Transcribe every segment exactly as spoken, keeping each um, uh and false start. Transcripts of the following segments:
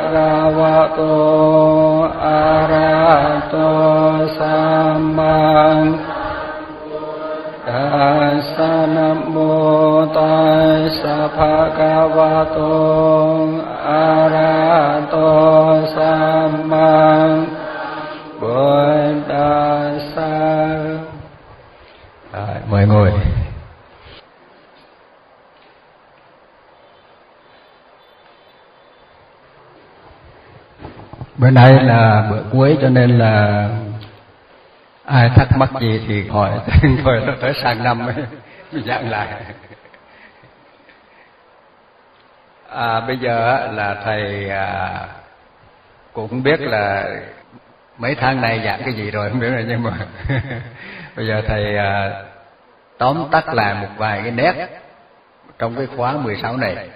คะวะโตอะระหะโตสัมมาตัสสะนะโมตัสสะภะคะวะโตอะระหะโตสัมมาพุทธัสสะ. Mời ngồi. Bữa nay là bữa cuối cho nên là ai thắc mắc gì thì hỏi, rồi nó tới sang năm mới giảng lại. À, bây giờ là thầy à, cũng không biết là mấy tháng này giảng cái gì rồi không biết rồi, nhưng mà bây giờ thầy à, tóm tắt lại một vài cái nét trong cái khóa mười sáu này.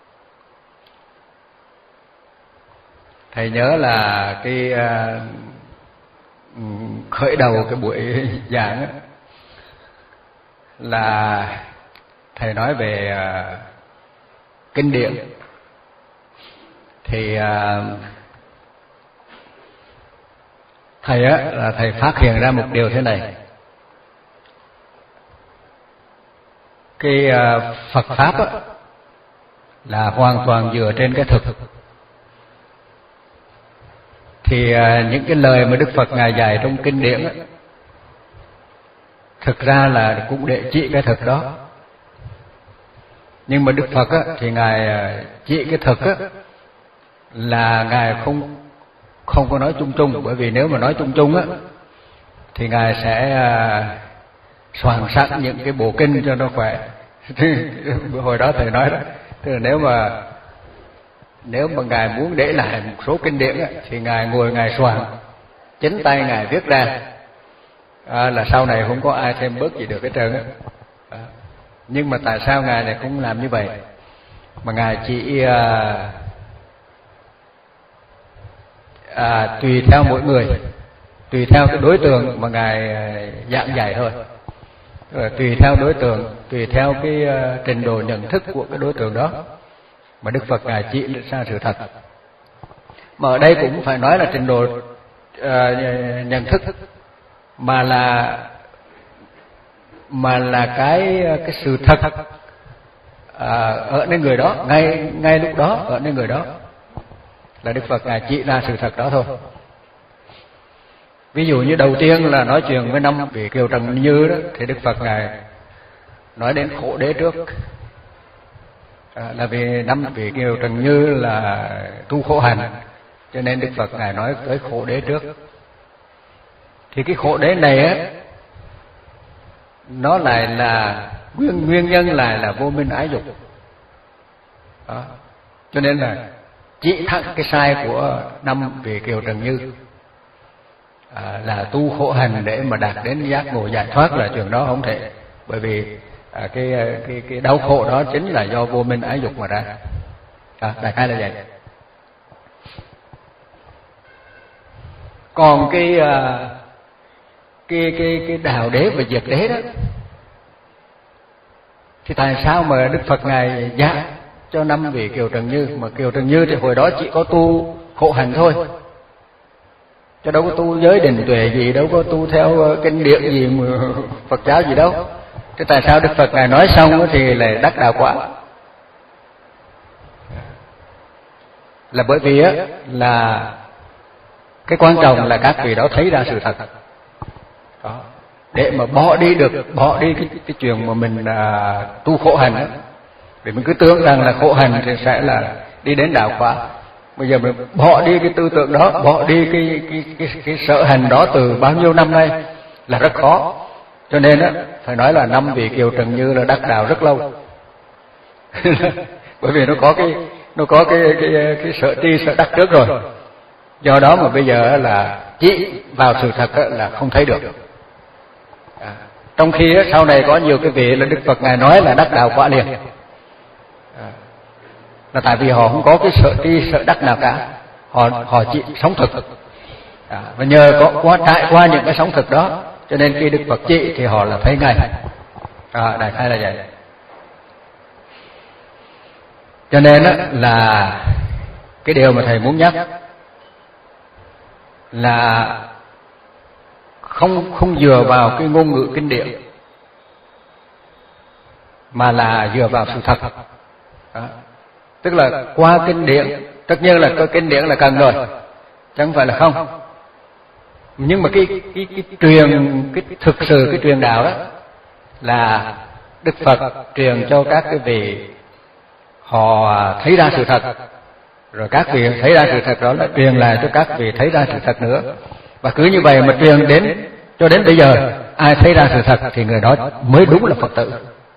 Thầy nhớ là cái uh, khởi đầu cái buổi giảng ấy, là thầy nói về uh, kinh điển. Thì uh, thầy á là thầy phát hiện ra một điều thế này. Cái uh, Phật pháp á là hoàn toàn dựa trên cái thực. Thì uh, những cái lời mà Đức Phật Ngài dạy trong kinh điển á, thực ra là cũng để chỉ cái thực đó. Nhưng mà Đức Phật á, thì Ngài chỉ cái thực á, là Ngài không không có nói chung chung. Bởi vì nếu mà nói chung chung á, thì Ngài sẽ uh, soạn sẵn những cái bộ kinh cho nó khỏe. Hồi đó thầy nói đó, tức là nếu mà nếu mà Ngài muốn để lại một số kinh điển á, thì Ngài ngồi Ngài soạn, chính tay Ngài viết ra, à, là sau này không có ai thêm bớt gì được hết trơn á. À, nhưng mà tại sao Ngài lại không làm như vậy, mà Ngài chỉ à, à, tùy theo mỗi người, tùy theo cái đối tượng mà Ngài giảng dạy thôi. Rồi tùy theo đối tượng, tùy theo cái uh, trình độ nhận thức của cái đối tượng đó mà Đức Phật Ngài chỉ ra sự thật. Mà ở đây cũng phải nói là trình độ uh, nhận thức, mà là mà là cái cái sự thật uh, ở nơi người đó, ngay ngay lúc đó ở nơi người đó là Đức Phật Ngài chỉ ra sự thật đó thôi. Ví dụ như đầu tiên là nói chuyện với năm vị Kiều Trần Như đó, thì Đức Phật Ngài nói đến khổ đế trước. À, là vì năm vị Kiều Trần Như là tu khổ hạnh, cho nên Đức Phật Ngài nói tới khổ đế trước. Thì cái khổ đế này á, nó lại là nguyên nguyên nhân lại là vô minh ái dục. Đó. Cho nên là chỉ thẳng cái sai của năm vị Kiều Trần Như. À, là tu khổ hành để mà đạt đến giác ngộ giải thoát là chuyện đó không thể. Bởi vì à, cái, cái cái đau khổ đó chính là do vô minh ái dục mà ra. À, đại khái là vậy. Còn cái à, cái cái cái đạo đế và diệt đế đó, thì tại sao mà Đức Phật Ngài giảng cho năm vị Kiều Trần Như, mà Kiều Trần Như thì hồi đó chỉ có tu khổ hành thôi, chứ đâu có tu giới định tuệ gì, đâu có tu theo kinh điển gì mà Phật giáo gì đâu. Thế tại sao Đức Phật Ngài nói xong thì lại đắc đạo quả? Là bởi vì á là cái quan trọng là các vị đó thấy ra sự thật đó, để mà bỏ đi được bỏ đi cái, cái chuyện mà mình à, tu khổ hành á. Vì mình cứ tưởng rằng là khổ hành thì sẽ là đi đến đạo quả. Bây giờ mình bỏ đi cái tư tưởng đó, bỏ đi cái cái cái, cái sở hành đó từ bao nhiêu năm nay là rất khó. Cho nên á phải nói là năm vị Kiều Trần Như là đắc đạo rất lâu. Bởi vì nó có cái nó có cái cái cái, cái sở tri sở đắc trước rồi. Do đó mà bây giờ là chỉ vào sự thật là không thấy được. À, trong khi á, sau này có nhiều cái vị là Đức Phật Ngài nói là đắc đạo quả liền. À, là tại vì họ không có cái sở tri sở đắc nào cả, họ họ chỉ sống thực. À, và nhờ có qua trải qua những cái sống thực đó, cho nên khi Đức Phật chỉ thì họ là thấy ngay. À, đại khái là vậy. Cho nên á, là cái điều mà thầy muốn nhắc là không không dựa vào cái ngôn ngữ kinh điển, mà là dựa vào sự thật. Đó. Tức là qua kinh điển, tất nhiên là cái kinh điển là cần rồi, chẳng phải là không. Nhưng mà cái cái cái truyền cái thực sự cái truyền đạo đó là Đức Phật truyền cho các cái vị họ thấy ra sự thật, rồi các vị thấy ra sự thật đó là truyền lại cho các vị thấy ra sự thật nữa, và cứ như vậy mà truyền đến cho đến bây giờ, ai thấy ra sự thật thì người đó mới đúng là Phật tử.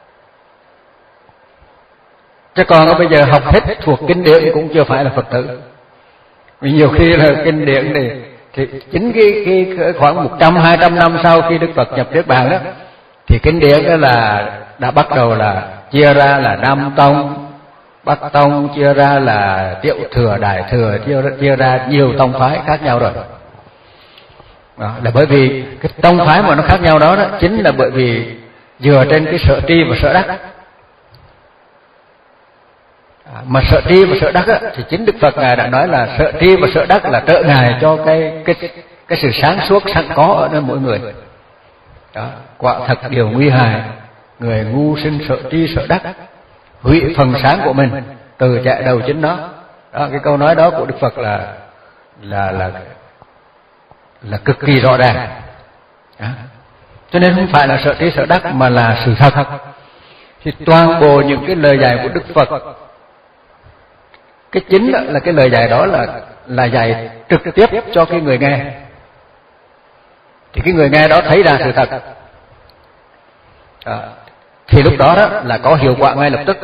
Chứ còn bây giờ học hết thuộc kinh điển cũng chưa phải là Phật tử. Vì nhiều khi là kinh điển thì, thì chính cái, cái khoảng một trăm hai trăm năm sau khi Đức Phật nhập Niết Bàn đó, thì kinh điển đó là đã bắt đầu là chia ra là Nam Tông, Bắc Tông, chia ra là Tiểu Thừa, Đại Thừa, chia, chia ra nhiều tông phái khác nhau rồi. Đó, là bởi vì cái tông phái mà nó khác nhau đó, đó chính là bởi vì dựa trên cái sở tri và sở đắc. À, mà sở tri và sở đắc á, thì chính Đức Phật Ngài đã nói là sở tri và sở đắc là trợ ngài cho cái cái cái sự sáng suốt sẵn có ở nơi mỗi người. Đó, quả thật điều nguy hại, người ngu sinh sở tri sở đắc, hủy phần sáng của mình từ chạy đầu chính nó. Đó, cái câu nói đó của Đức Phật là là là là cực kỳ rõ ràng. Đó. Cho nên không phải là sở tri sở đắc mà là sự thật. Thì toàn bộ những cái lời dạy của Đức Phật, cái chính là cái lời dạy đó là là dạy trực tiếp cho cái người nghe, thì cái người nghe đó thấy ra sự thật. Đó. Thì lúc đó, đó là có hiệu quả ngay lập tức.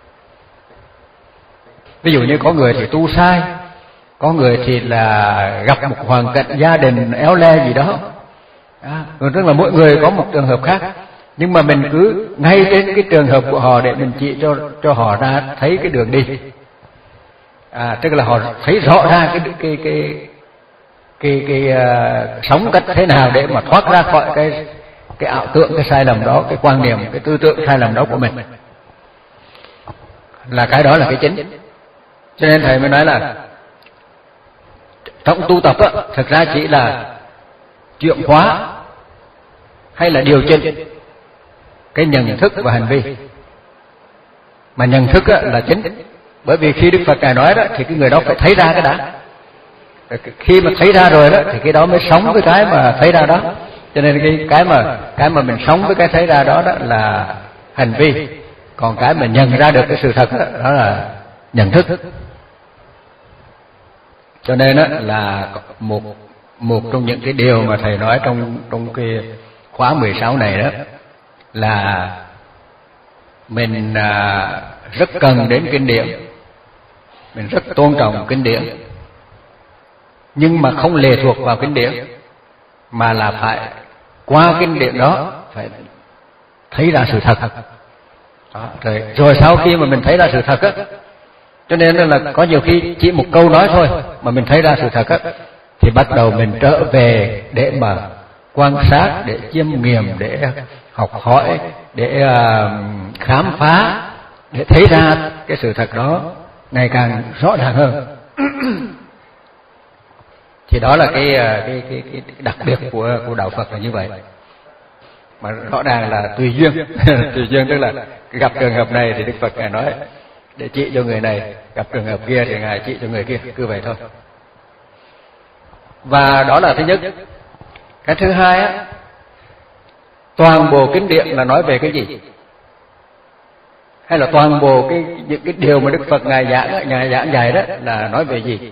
Ví dụ như có người thì tu sai, có người thì là gặp một hoàn cảnh gia đình éo le gì đó. Đó. Tức là mỗi người có một trường hợp khác, nhưng mà mình cứ ngay trên cái trường hợp của họ để mình chỉ cho cho họ ra thấy cái đường đi. À, tức là họ thấy rõ ra cái cái cái cái cái, cái uh, sống cách thế nào để mà thoát ra khỏi cái cái ảo tưởng, cái sai lầm đó, cái quan niệm, cái tư tưởng sai lầm đó của mình. Là cái đó là cái chính. Cho nên thầy mới nói là trong tu tập á, thực ra chỉ là chuyển hóa hay là điều chỉnh cái nhận thức và hành vi. Mà nhận thức á, là chính. Bởi vì khi Đức Phật Ngài nói đó thì cái người đó phải thấy ra cái đã. Khi mà thấy ra rồi đó thì cái đó mới sống với cái mà thấy ra đó. Cho nên cái cái mà cái mà mình sống với cái thấy ra đó đó là hành vi, còn cái mà nhận ra được cái sự thật đó, đó là nhận thức. Cho nên đó là một một trong những cái điều mà thầy nói trong trong cái khóa mười sáu này đó là mình à, rất cần đến kinh điển, mình rất tôn trọng kinh điển, nhưng mà không lệ thuộc vào kinh điển, mà là phải qua kinh điển đó phải thấy ra sự thật. Đó, rồi, rồi sau khi mà mình thấy ra sự thật á, cho nên là có nhiều khi chỉ một câu nói thôi mà mình thấy ra sự thật á, thì bắt đầu mình trở về để mà quan sát, để chiêm nghiệm, để học hỏi, để uh, khám phá, để thấy ra cái sự thật đó ngày càng rõ ràng hơn. Thì đó là cái cái cái, cái đặc biệt của của đạo Phật là như vậy. Mà rõ ràng là tùy duyên. Tùy duyên tức là gặp trường hợp này thì Đức Phật Ngài nói để chỉ cho người này, gặp trường hợp kia thì Ngài chỉ cho người kia, cứ vậy thôi. Và đó là thứ nhất. Cái thứ hai á, toàn bộ kinh điển là nói về cái gì? Hay là toàn bộ cái những cái điều mà Đức Phật Ngài giảng, Ngài giảng dạy đó là nói về gì?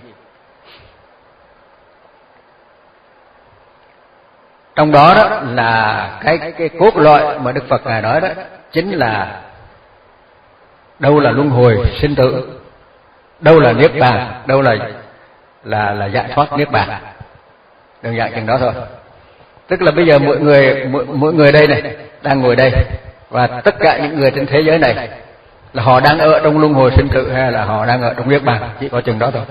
Trong đó đó là cái cái cốt lõi mà Đức Phật Ngài nói đó chính là đâu là luân hồi sinh tử, đâu là niết bàn, đâu là là là giải thoát niết bàn. Đơn giản chừng đó thôi. Tức là bây giờ mỗi người mỗi, mỗi người đây này đang ngồi đây, và tất cả những người trên thế giới này là họ đang ở trong luân hồi sinh tử hay là họ đang ở trong niết bàn, chỉ có chừng đó thôi.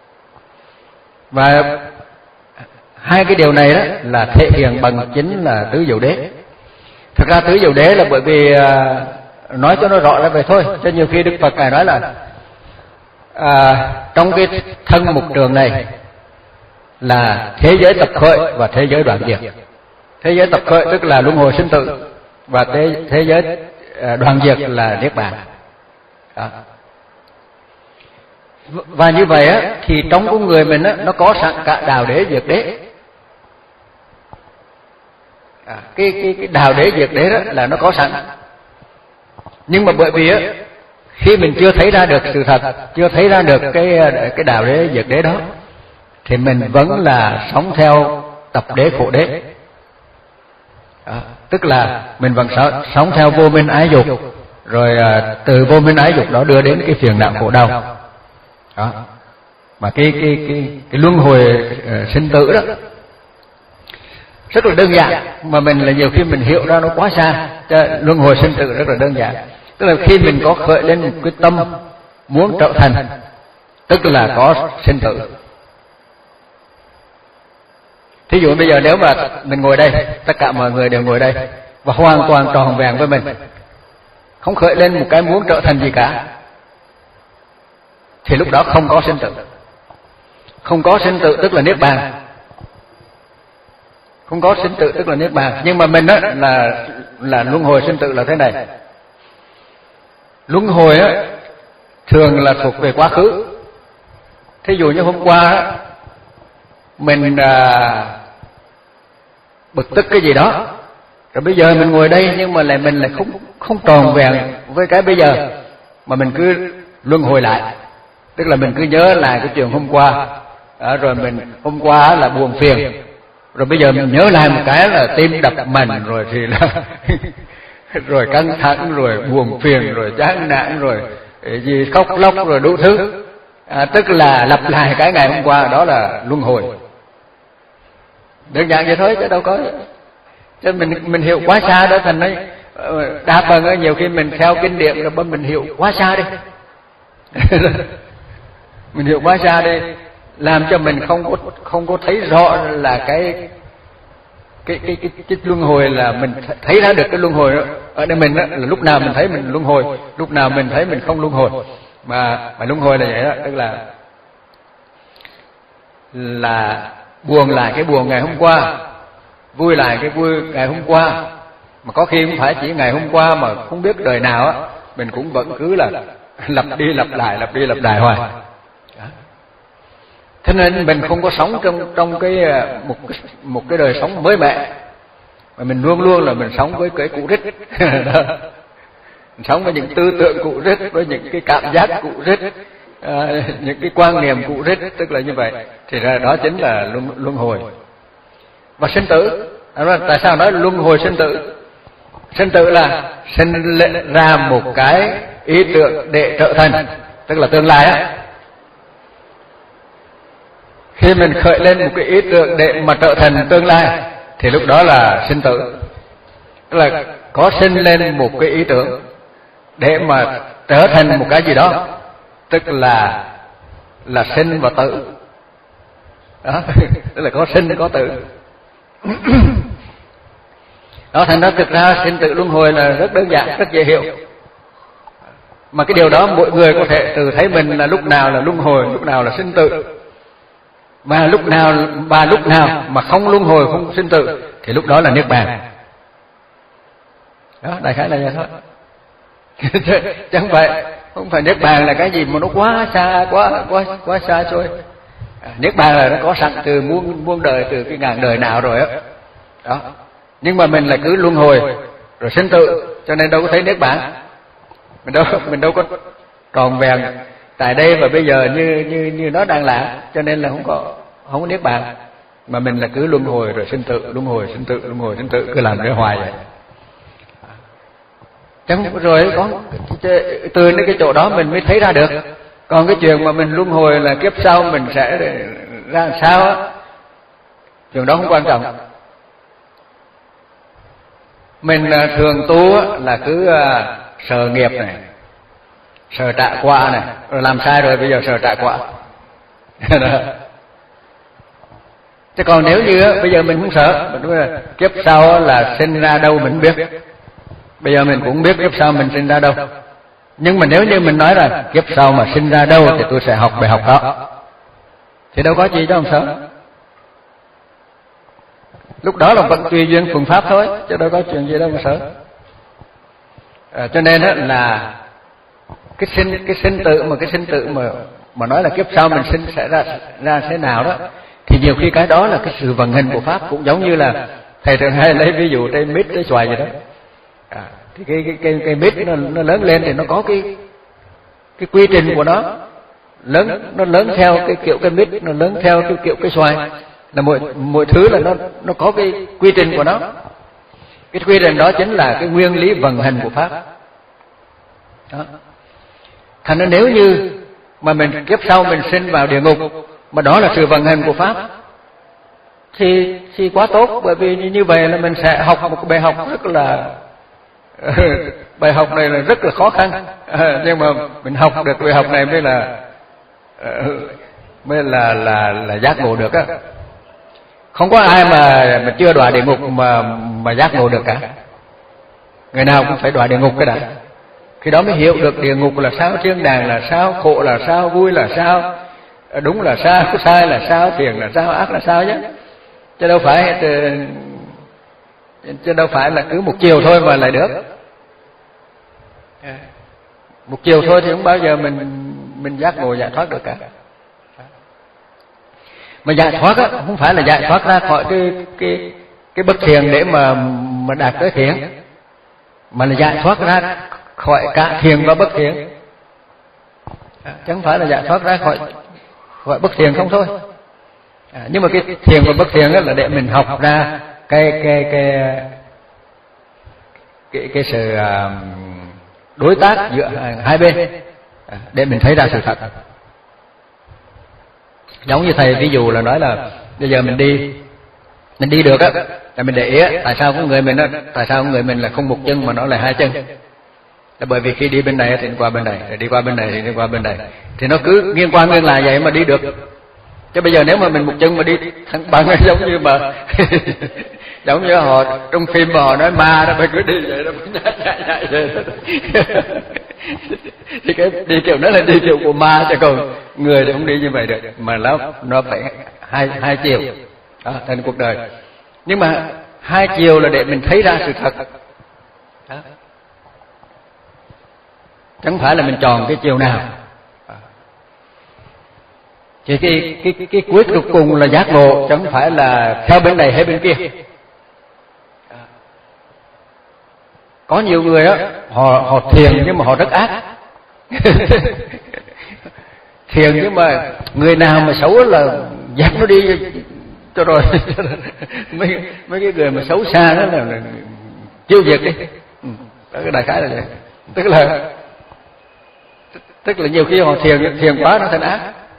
Và hai cái điều này đó là thể hiện bằng chính là tứ diệu đế. Thực ra tứ diệu đế là bởi vì nói cho nó rõ là vậy thôi. Cho nhiều khi Đức Phật Ngài nói là à, trong cái thân mục trường này là thế giới tập khởi và thế giới đoạn diệt. Thế giới tập khởi tức là luân hồi sinh tử, và thế, thế giới đoạn diệt là niết bàn. Đó. Và như vậy á, thì trong con người mình á, nó có sẵn cả đạo đế diệt đế. À, cái, cái, cái đạo đế diệt đế đó là nó có sẵn. Nhưng mà bởi vì á, khi mình chưa thấy ra được sự thật, chưa thấy ra được cái cái đạo đế diệt đế đó, thì mình vẫn là sống theo tập đế khổ đế. Đó, tức là mình vẫn sống theo vô minh ái dục, rồi à, từ vô minh ái dục đó đưa đến cái phiền não khổ đau. Đó. Mà cái cái cái cái luân hồi uh, sinh tử đó rất là đơn giản, mà mình là nhiều khi mình hiểu ra nó quá xa. Cho luân hồi sinh tử rất là đơn giản. Tức là khi mình có khởi lên một cái tâm muốn trở thành, tức là có sinh tử. Thí dụ bây giờ nếu mà mình ngồi đây, tất cả mọi người đều ngồi đây và hoàn toàn tròn vẹn với mình, không khởi lên một cái muốn trở thành gì cả, thì lúc đó không có sinh tử. Không có sinh tử tức là niết bàn. Không có sinh tử tức là niết bàn. Nhưng mà mình á là là luân hồi sinh tử là thế này. Luân hồi á thường là thuộc về quá khứ. Thí dụ như hôm qua á, mình à, bực tức cái gì đó, rồi bây giờ mình ngồi đây nhưng mà lại mình lại không không tròn vẹn với cái bây giờ, mà mình cứ luân hồi lại. Tức là mình cứ nhớ lại cái chuyện hôm qua, à, rồi mình hôm qua là buồn phiền, rồi bây giờ mình nhớ lại một cái là tim đập mạnh, rồi thì là rồi căng thẳng, rồi buồn phiền, rồi chán nản, rồi gì khóc lóc, rồi đủ thứ. À, tức là lặp lại cái ngày hôm qua, đó là luân hồi. Đơn giản vậy thôi chứ đâu có. Chứ mình mình hiểu quá xa đó, thành nói đa phần á, nhiều khi mình theo kinh điển rồi mình hiểu quá xa đi. Mình hiểu quá xa đi, làm cho mình không có không có thấy rõ là cái cái cái cái, cái luân hồi, là mình thấy ra được cái luân hồi đó. Ở đây mình đó, là lúc nào mình thấy mình luân hồi, lúc nào mình thấy mình không luân hồi. Mà mà luân hồi là vậy đó, tức là là buồn lại cái buồn ngày hôm qua, vui lại cái vui ngày hôm qua. Mà có khi không phải chỉ ngày hôm qua, mà không biết đời nào á, mình cũng vẫn cứ là lặp đi lặp lại, lặp đi lặp lại hoài. Thế nên mình không có sống trong trong cái một một cái đời sống mới mẻ, mà mình luôn luôn là mình sống với cái cũ rích. Mình sống với những tư tưởng cũ rích, với những cái cảm giác cũ rích, à, những cái quan niệm cũ rích, tức là như vậy. Thì ra đó chính là luân, luân hồi. Và sinh tử, tại sao nói luân hồi sinh tử? Sinh tử là sinh ra một cái ý tưởng để trở thành, tức là tương lai á. Khi mình khởi lên một cái ý tưởng để mà trở thành tương lai, thì lúc đó là sinh tử. Tức là có sinh lên một cái ý tưởng để mà trở thành một cái gì đó, tức là là sinh và tử. Đó, tức là có sinh có tử. Đó, thành ra thực ra sinh tử luân hồi là rất đơn giản, rất dễ hiểu. Mà cái điều đó mỗi người có thể tự thấy mình là lúc nào là luân hồi, lúc nào là sinh tử. Mà lúc nào và lúc nào mà không luân hồi, không sinh tử, thì lúc đó là niết bàn. Đó, đại khái là vậy thôi. Chứ không phải không phải niết bàn là cái gì mà nó quá xa, quá quá quá xa xôi. À, niết bàn là nó có sẵn từ muôn muôn đời, từ cái ngàn đời nào rồi á. Đó. đó. Nhưng mà mình là cứ luân hồi rồi sinh tử, cho nên đâu có thấy niết bàn. Mình đâu mình đâu có tròn vẹn tại đây và bây giờ như như như nó đang là, cho nên là không có không có niết bàn, mà mình là cứ luân hồi rồi sinh tử, luân hồi sinh tử, luân hồi sinh tử, cứ làm để hoài vậy. Chẳng rồi có từ cái chỗ đó mình mới thấy ra được. Còn cái chuyện mà mình luân hồi là kiếp sau mình sẽ ra làm sao á, chuyện đó không quan trọng. Mình thường tu là cứ sợ nghiệp này, sợ trả quả này, rồi làm sai rồi bây giờ sợ trả quả. Chứ còn nếu như bây giờ mình không sợ, mình kiếp sau là sinh ra đâu mình biết, bây giờ mình cũng biết kiếp sau mình sinh ra đâu. Nhưng mà nếu như mình nói là kiếp sau mà sinh ra đâu thì tôi sẽ học bài học đó, thì đâu có gì đâu không sợ. Lúc đó là vẫn tùy duyên phương pháp thôi, chứ đâu có chuyện gì đâu mà sợ. À, cho nên đó là cái sinh cái sinh tử mà cái sinh tử mà mà nói là kiếp sau mình sinh sẽ ra ra thế nào đó, thì nhiều khi cái đó là cái sự vận hành của pháp. Cũng giống như là thầy thường hay lấy ví dụ trên mít cái xoài gì đó. À, thì cái cái cái, cái mít nó, nó lớn lên thì nó có cái cái quy trình của nó, lớn nó lớn theo cái kiểu cái mít, nó lớn theo cái kiểu cái xoài, là mọi mọi thứ là nó nó có cái quy trình của nó. Cái quy trình đó chính là cái nguyên lý vận hành của pháp đó. Thành ra nếu như mà mình kiếp sau mình sinh vào địa ngục mà đó là sự vận hành của pháp thì thì quá tốt, bởi vì như vậy là mình sẽ học một bài học rất là bài học này là rất là khó khăn, à, nhưng mà mình học được bài học này mới là mới là là là giác ngộ được á. Không có ai mà mà chưa đọa địa ngục mà mà giác ngộ được cả. Người nào cũng phải đọa địa ngục cái đã. Khi đó mới hiểu được địa ngục là sao, thiên đàng là sao, khổ là sao, vui là sao, đúng là sao, sai là sao, thiện là sao, ác là sao chứ. Chứ đâu phải chứ đâu phải là cứ một chiều thôi mà lại được. Một chiều thôi thì không bao giờ mình mình giác ngộ giải thoát được cả. Mà giải thoát á, không phải là giải thoát ra khỏi cái cái cái bất thiện để mà mà đạt tới thiện, mà là giải thoát ra khỏi cả thiện và bất thiện. Chứ không phải là giải thoát ra khỏi khỏi bất thiện không thôi. À, nhưng mà cái thiện và bất thiện là để mình học ra cái cái cái cái cái sự đối tác giữa hai bên, để mình thấy ra sự thật. Giống như thầy ví dụ là nói là bây giờ mình đi mình đi được á, là mình để ý á, tại sao có người mình á, tại sao người mình là không một chân mà nó là hai chân. Là bởi vì khi đi bên này thì đi qua bên này, rồi đi qua bên này thì đi qua bên này, thì nó cứ nghiêng qua nghiêng lại vậy mà đi được. Chứ bây giờ nếu mà mình một chân mà đi thẳng bằng giống như mà giống như họ trong phim mà họ nói ma đó, phải cứ đi vậy đó, nhảy nhảy nhảy vậy đó. Thì cái đi kiểu đó là đi kiểu của ma, chứ còn người thì không đi như vậy được, mà nó nó phải hai hai chiều đó, thành cuộc đời. Nhưng mà hai chiều là để mình thấy ra sự thật đó. Chẳng phải là mình chọn cái chiều nào. Thì cái cái cái, cái cuối cùng là giác ngộ, chẳng phải là theo bên này hay bên kia. Có nhiều người á, họ họ thiền nhưng mà họ rất ác. Thiền nhưng mà người nào mà xấu là dắt nó đi cho rồi. mấy mấy cái người mà xấu xa đó là, là tiêu diệt đi. Ừ, đó cái đại khái là vậy. Tức là tức là nhiều khi họ thiền thiền quá nó thành ác.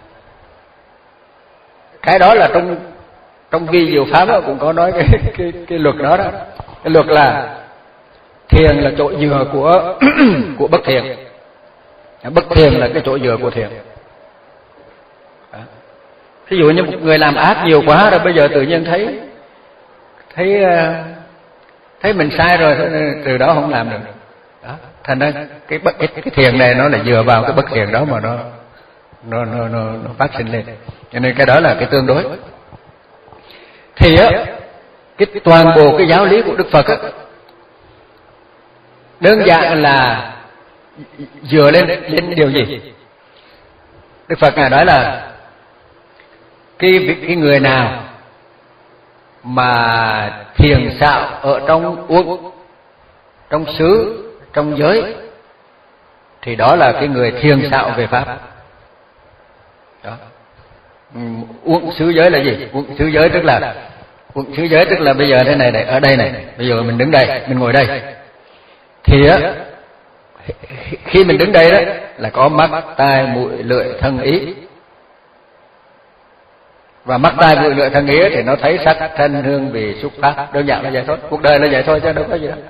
Cái đó là trong trong vi diệu pháp đó, cũng có nói cái cái cái luật đó đó. Cái luật là thiền là chỗ dựa của của bất thiền, bất thiền là cái chỗ dựa của thiền. Ví dụ như một người làm ác nhiều quá rồi bây giờ tự nhiên thấy thấy thấy mình sai rồi, từ đó không làm được. Đó. Thành ra cái bất cái, cái thiền này nó là dựa vào cái bất thiền đó mà nó nó nó nó, nó phát sinh lên. Cho nên cái đó là cái tương đối. Thì á, cái toàn bộ cái giáo lý của Đức Phật á, đơn giản là dựa lên lên điều gì? Đức Phật ngài nói là cái cái người nào mà thiền xạo ở trong uống, trong xứ, trong giới, thì đó là cái người thiền xạo về pháp. Đó. Uống xứ giới là gì? Uống xứ giới tức là uống xứ giới tức là bây giờ thế này này, ở đây này, bây giờ mình đứng đây, mình ngồi đây, thì á, khi mình đứng đây đó là có mắt, tai, mũi, lưỡi, thân, ý. Và mắt, tai, mũi, lưỡi, thân, ý thì nó thấy sắc, thân, hương, vị, xúc, pháp. Đơn giản là vậy thôi. Cuộc đời là vậy thôi chứ đâu có gì đâu.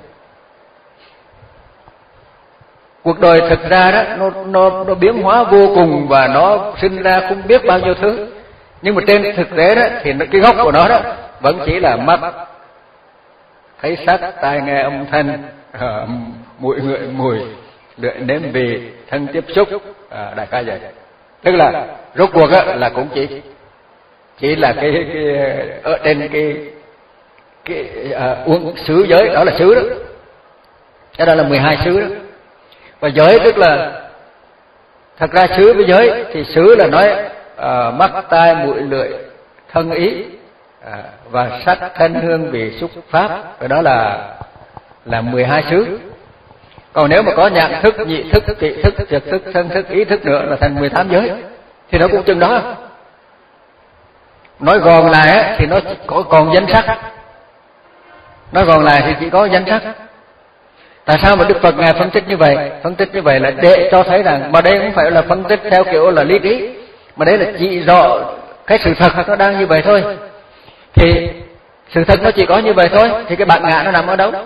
Cuộc đời thực ra đó nó nó nó biến hóa vô cùng và nó sinh ra không biết bao nhiêu thứ. Nhưng mà trên thực tế đó thì cái gốc của nó đó vẫn chỉ là mắt thấy sắc, tai nghe âm thanh, uh, mũi ngửi mùi, lưỡi nếm vị, thân tiếp xúc, à, đại khái vậy. Tức là rốt cuộc á, là cũng chỉ chỉ là cái, cái ở trên cái cái à, uống xứ giới, đó là xứ đó, cái đó là mười hai xứ đó. Và giới tức là thật ra xứ với giới thì xứ là nói à, mắt tai mũi lưỡi thân ý, à, và sắc thân hương vị xúc pháp, và đó là là mười hai xứ. Còn nếu mà có nhãn thức, nhị thức, thị thức, thiệt thức, thân thức, ý thức nữa là thành mười tám giới, thì nó cũng chừng đó. Nói gòn lại á, thì nó có còn danh sắc, nói gòn lại thì chỉ có danh sắc. Tại sao mà Đức Phật ngài phân tích như vậy? Phân tích như vậy là để cho thấy rằng mà đây không phải là phân tích theo kiểu là lý trí, mà đấy là chỉ rõ cái sự thật nó đang như vậy thôi. Thì sự thật nó chỉ có như vậy thôi, thì cái bản ngã nó nằm ở đâu?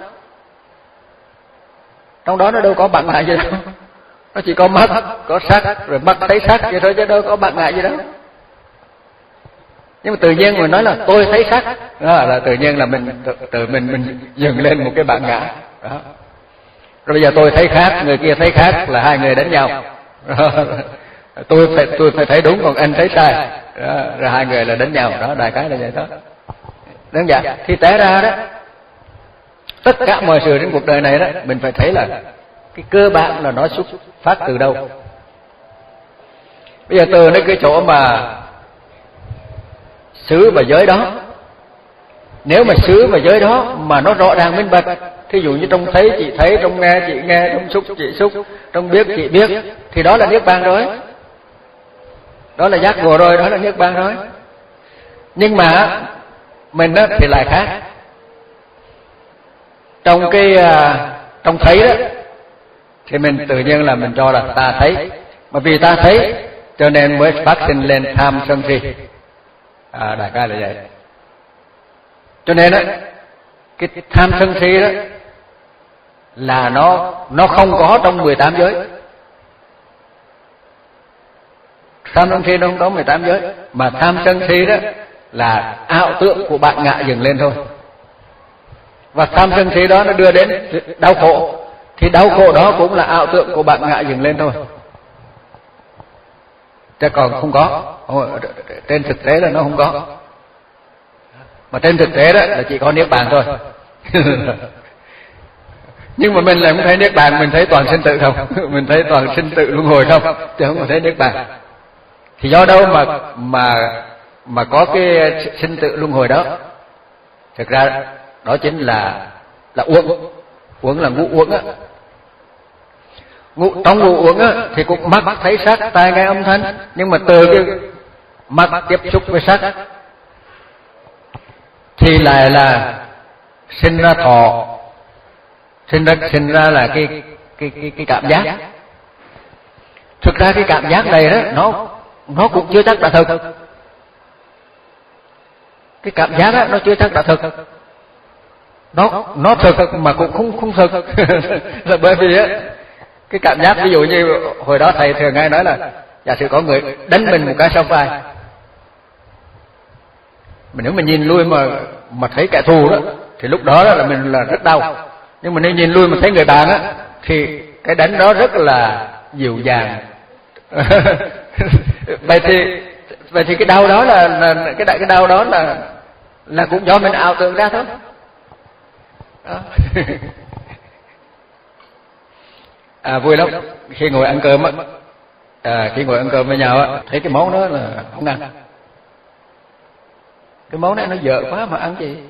Trong đó nó đâu có bản ngã gì đâu. Nó chỉ có mắt, có sắc, rồi mắt thấy sắc vậy thôi, chứ đâu có bản ngã gì đâu. Nhưng mà tự nhiên mình nói là tôi thấy sắc, đó là tự nhiên là mình tự, tự mình mình dừng lên một cái bản ngã. Đó. Rồi bây giờ tôi thấy khác, người kia thấy khác, là hai người đánh nhau. tôi phải tôi phải thấy đúng, còn anh thấy sai. Đó. Rồi hai người là đánh nhau. Đó, đại khái là vậy đó. Đơn giản. Thì té ra đó, tất cả mọi sự trên cuộc đời này đó, mình phải thấy là cái cơ bản là nó xuất phát từ đâu. Bây giờ từ đến cái chỗ mà xứ và giới đó, nếu mà xứ và giới đó mà nó rõ ràng minh bạch, thí dụ như trong thấy chị thấy, trong nghe chị nghe, trong xúc chị xúc, trong biết chị biết, thì đó là niết bàn rồi, đó là giác ngộ rồi, đó là niết bàn rồi. Nhưng mà mình đó thì lại khác. Trong cái trong thấy đó thì mình tự nhiên là mình cho là ta thấy, mà vì ta thấy cho nên mới phát sinh lên tham sân si. À, đại khái là vậy. Cho nên á, cái tham sân si đó là nó nó không có trong mười tám giới. Tham sân si nó không có mười tám giới, mà tham sân si đó là ảo tưởng của bạn ngạ dừng lên thôi. Và tham sân si đó nó đưa đến đau khổ, thì đau khổ đó cũng là ảo tưởng của bạn ngạ dừng lên thôi, chứ còn không có. Trên thực tế là nó không có, mà trên thực tế đó là chỉ có niết bàn thôi. Nhưng mà mình lại không thấy niết bàn, mình thấy toàn sinh tử không, mình thấy toàn sinh tử luân hồi không, chứ không có thấy niết bàn. Thì do đâu mà mà mà có cái sinh tử luân hồi đó? Thực ra đó chính là là uẩn, uẩn là ngũ uẩn á. Ngũ, trong ngũ uẩn á thì cũng mắt thấy sắc, tai nghe âm thanh, nhưng mà từ cái mắt tiếp xúc với sắc thì lại là sinh ra thọ, sinh ra sinh ra là cái cái cái cái cảm giác. Thực ra cái cảm giác này đó nó nó cũng chưa chắc đã thực. Cái cảm giác đó nó chưa chắc đã thực. Nó nó thực mà cũng không không thực. Là bởi vì á, cái cảm giác ví dụ như hồi đó thầy thường hay nói là giả sử có người đánh mình một cái sau vai, mà nếu mình nhìn lui mà mà thấy kẻ thù đó thì lúc đó là mình là rất đau. Nhưng mà nếu nhìn lui mà thấy người bạn á thì cái đánh đó rất là dịu dàng. vậy thì vậy thì cái đau đó là, là cái đại cái đau đó là là cũng do mình ảo tưởng ra thôi. Đó. À, vui lắm khi ngồi ăn cơm á, à, khi ngồi ăn cơm với nhau á, thấy cái món đó là không ăn. Cái món này nó dở quá mà ăn gì?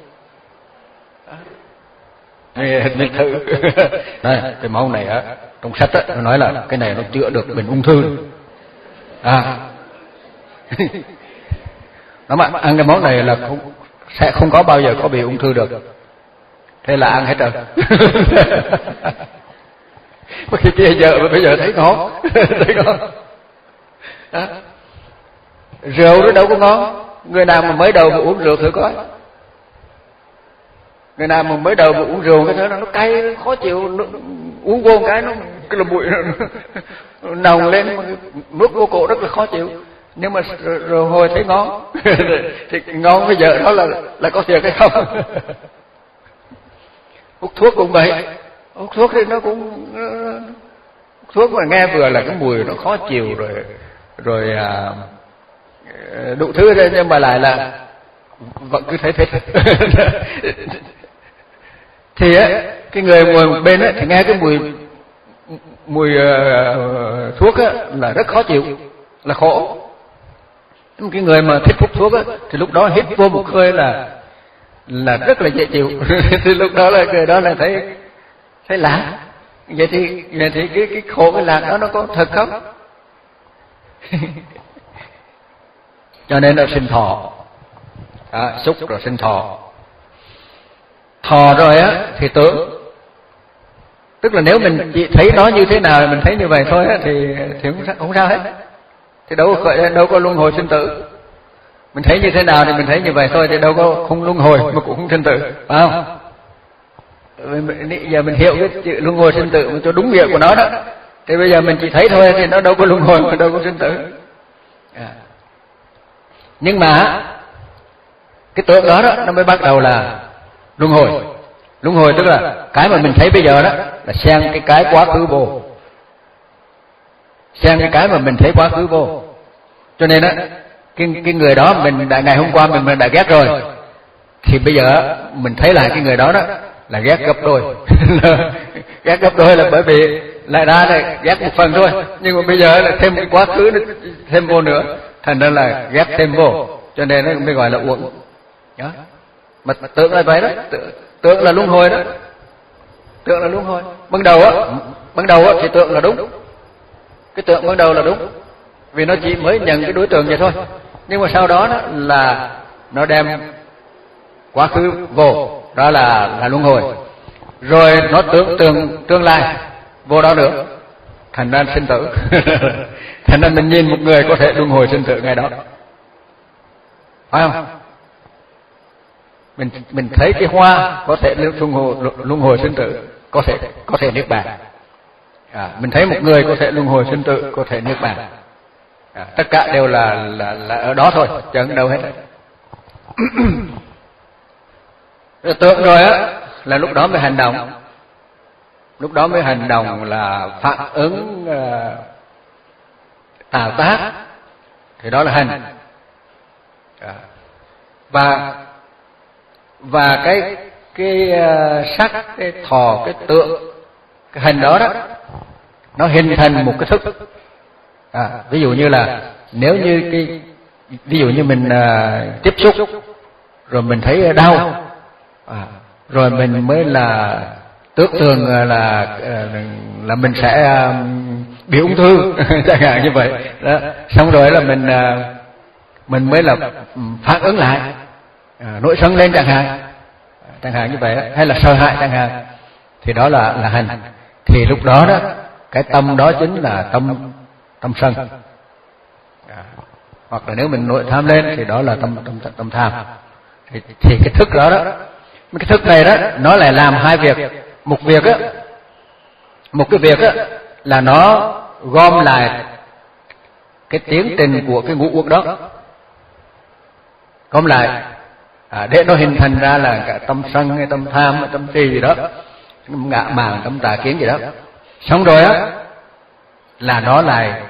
Mình thử. Này, cái món này á, trong sách á, nó nói là cái này nó chữa được bệnh ung thư. À, nó mà ăn cái món này là không, sẽ không có bao giờ có bị ung thư được. Thế là ăn hết rồi. Mà khi kia giờ mà bây giờ thấy ngon. Thấy ngon. Đó. Rượu nó đâu có ngon. Người nào mà mới đầu mà uống rượu thử coi. Người nào mà mới đầu mà uống rượu cái thứ nó cay, nó khó chịu, nó, uống vô một cái nó cái là bụi nó nồng lên, nuốt vô cổ rất là khó chịu. Nhưng mà rồi, rồi hồi thấy ngon. Thì ngon bây giờ đó là là có thiệt hay không? Hút thuốc cũng vậy. Hút thuốc thì nó cũng thuốc mà nghe vừa là cái mùi nó khó chịu rồi rồi à, đủ thứ đấy, nhưng mà lại là vẫn cứ thấy thích. Thì á, cái người ngồi một bên á thì nghe cái mùi mùi uh, thuốc á là rất khó chịu, là khổ. Cái người mà thích hút thuốc á thì lúc đó hít vô một hơi là là rất là dễ chịu. Thì lúc đó là người đó là thấy thấy lạ. Vậy thì vậy thì cái cái khổ cái lạc đó nó có thật không? Cho nên nó sinh thọ, à, xúc rồi sinh thọ. Thọ rồi á thì tưởng, tức là nếu mình chỉ thấy nó như thế nào mình thấy như vậy thôi á, thì thì không, không sao hết, thì đâu có đâu có luân hồi sinh tử. Mình thấy như thế nào thì mình thấy như vậy thôi, thì đâu có không luân hồi mà cũng không sinh tử, phải không? Giờ mình hiểu cái chữ luân hồi sinh tử cho đúng nghĩa của nó đó, thì bây giờ mình chỉ thấy thôi thì nó đâu có luân hồi mà đâu có sinh tử. À. Nhưng mà cái tưởng đó đó nó mới bắt đầu là luân hồi. Luân hồi tức là cái mà mình thấy bây giờ đó là xen cái cái quá khứ vô, xen cái cái mà mình thấy quá khứ vô. Cho nên á cái cái người đó mình đã ngày hôm qua mình, mình đã ghét rồi, thì bây giờ mình thấy lại cái người đó đó là ghét gấp đôi. Ghét gấp đôi là bởi vì lại ra này ghét một phần thôi, nhưng mà bây giờ là thêm cái quá khứ nó thêm vô nữa, thành ra là ghét thêm vô, cho nên nó mới gọi là uổng. Đó. Mà tưởng là vậy đó, tưởng, tưởng là luân hồi đó, tưởng là luân hồi. Ban đầu á, ban đầu á thì tưởng là đúng, cái tưởng ban đầu là đúng, vì nó chỉ mới nhận cái đối tượng vậy thôi. Nhưng mà sau đó, đó là nó đem quá khứ vô, đó là là luân hồi. Rồi nó tưởng tượng tương lai vô đó nữa, thành ra sinh tử. Thành ra mình nhìn một người có thể luân hồi sinh tử ngày đó, phải không? Mình mình thấy cái hoa có thể luân hồi luân hồi sinh tử, có thể có thể niết bàn. À, mình thấy một người có thể luân hồi sinh tử, có thể niết bàn. À, tất cả đều là là là ở đó thôi, chẳng đâu hết. Rồi tưởng rồi á là lúc đó mới hành động, lúc đó mới hành động là phản ứng uh, tạo tác, thì đó là hành. À, và và cái cái uh, sắc, cái thọ, cái tượng, cái hành đó đó nó hình thành một cái thức. À, ví dụ như là nếu như cái ví dụ như mình uh, tiếp xúc rồi mình thấy đau, à, rồi mình mới là tưởng tượng là là mình sẽ uh, bị ung thư chẳng hạn như vậy đó. Xong rồi là mình uh, mình mới là phản ứng lại, à, nổi sân lên chẳng hạn chẳng hạn như vậy đó, hay là sợ hãi chẳng hạn, thì đó là là hành. Thì lúc đó đó cái tâm đó chính là tâm tâm sân. À, hoặc là nếu mình nội tham lên thì đó là tâm tâm tâm tham. Thì, thì cái thức đó đó, cái thức này đó nó lại làm hai việc. Một việc á, một cái việc á là nó gom lại cái tiến trình của cái ngũ uẩn đó, gom lại à, để nó hình thành ra là cả tâm sân hay tâm tham hay tâm si gì đó, tâm ngạ mạn, tâm tà kiến gì đó. Xong rồi á là nó lại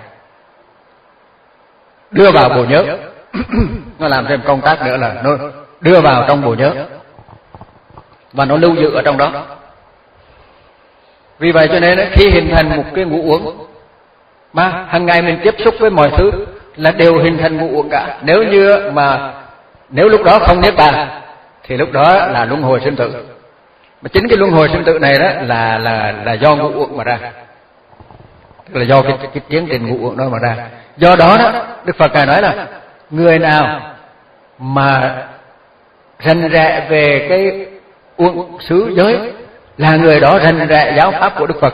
đưa vào bộ nhớ. Nó làm thêm công tác nữa là nó đưa vào trong bộ nhớ và nó lưu giữ ở trong đó. Vì vậy cho nên khi hình thành một cái ngũ uẩn mà hàng ngày mình tiếp xúc với mọi thứ là đều hình thành ngũ uẩn cả. Nếu như mà nếu lúc đó không niết bàn thì lúc đó là luân hồi sinh tử. Mà chính cái luân hồi sinh tử này đó là là là do ngũ uẩn mà ra, tức là do cái, cái tiến trình ngũ uẩn đó mà ra. Do đó đó Đức Phật ngài nói là người nào mà rành rẽ về cái uẩn xứ giới là người đó rành rẽ giáo pháp của Đức Phật.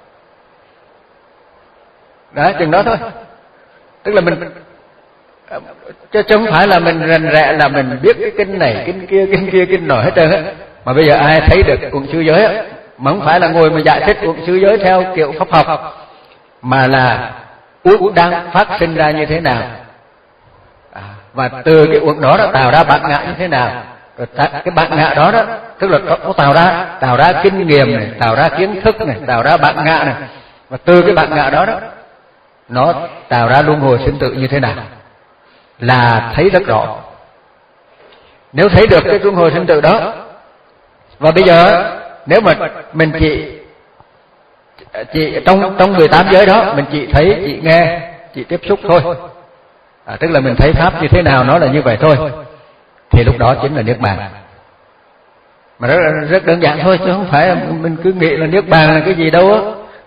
Đó, chừng đó thôi. Tức là mình chứ không phải là mình rành rẽ là mình biết cái kinh này, kinh kia, kinh kia, kinh nọ hết trơn á. Mà bây giờ ai thấy được uẩn xứ giới á, mà không phải là ngồi mà giải thích uẩn xứ giới theo kiểu pháp học, mà là uẩn đang phát sinh ra như thế nào, à, và từ cái uẩn đó nó tạo ra bản ngã như thế nào. Rồi cái bản ngã đó đó tức là nó tạo ra tạo ra kinh nghiệm này, tạo ra kiến thức này, tạo ra bản ngã này, Và từ cái bản ngã đó đó, nó tạo ra luân hồi sinh tử như thế nào là thấy rất rõ. Nếu thấy được cái luân hồi sinh tử đó, và bây giờ nếu mà mình chỉ chỉ trong trong mười tám giới đó mình chỉ thấy, chỉ nghe, chỉ tiếp xúc thôi, à, tức là mình thấy pháp như thế nào nó là như vậy thôi, thì lúc đó chính là niết bàn. Mà rất rất đơn giản thôi, chứ không phải là mình cứ nghĩ là niết bàn là cái gì đâu á.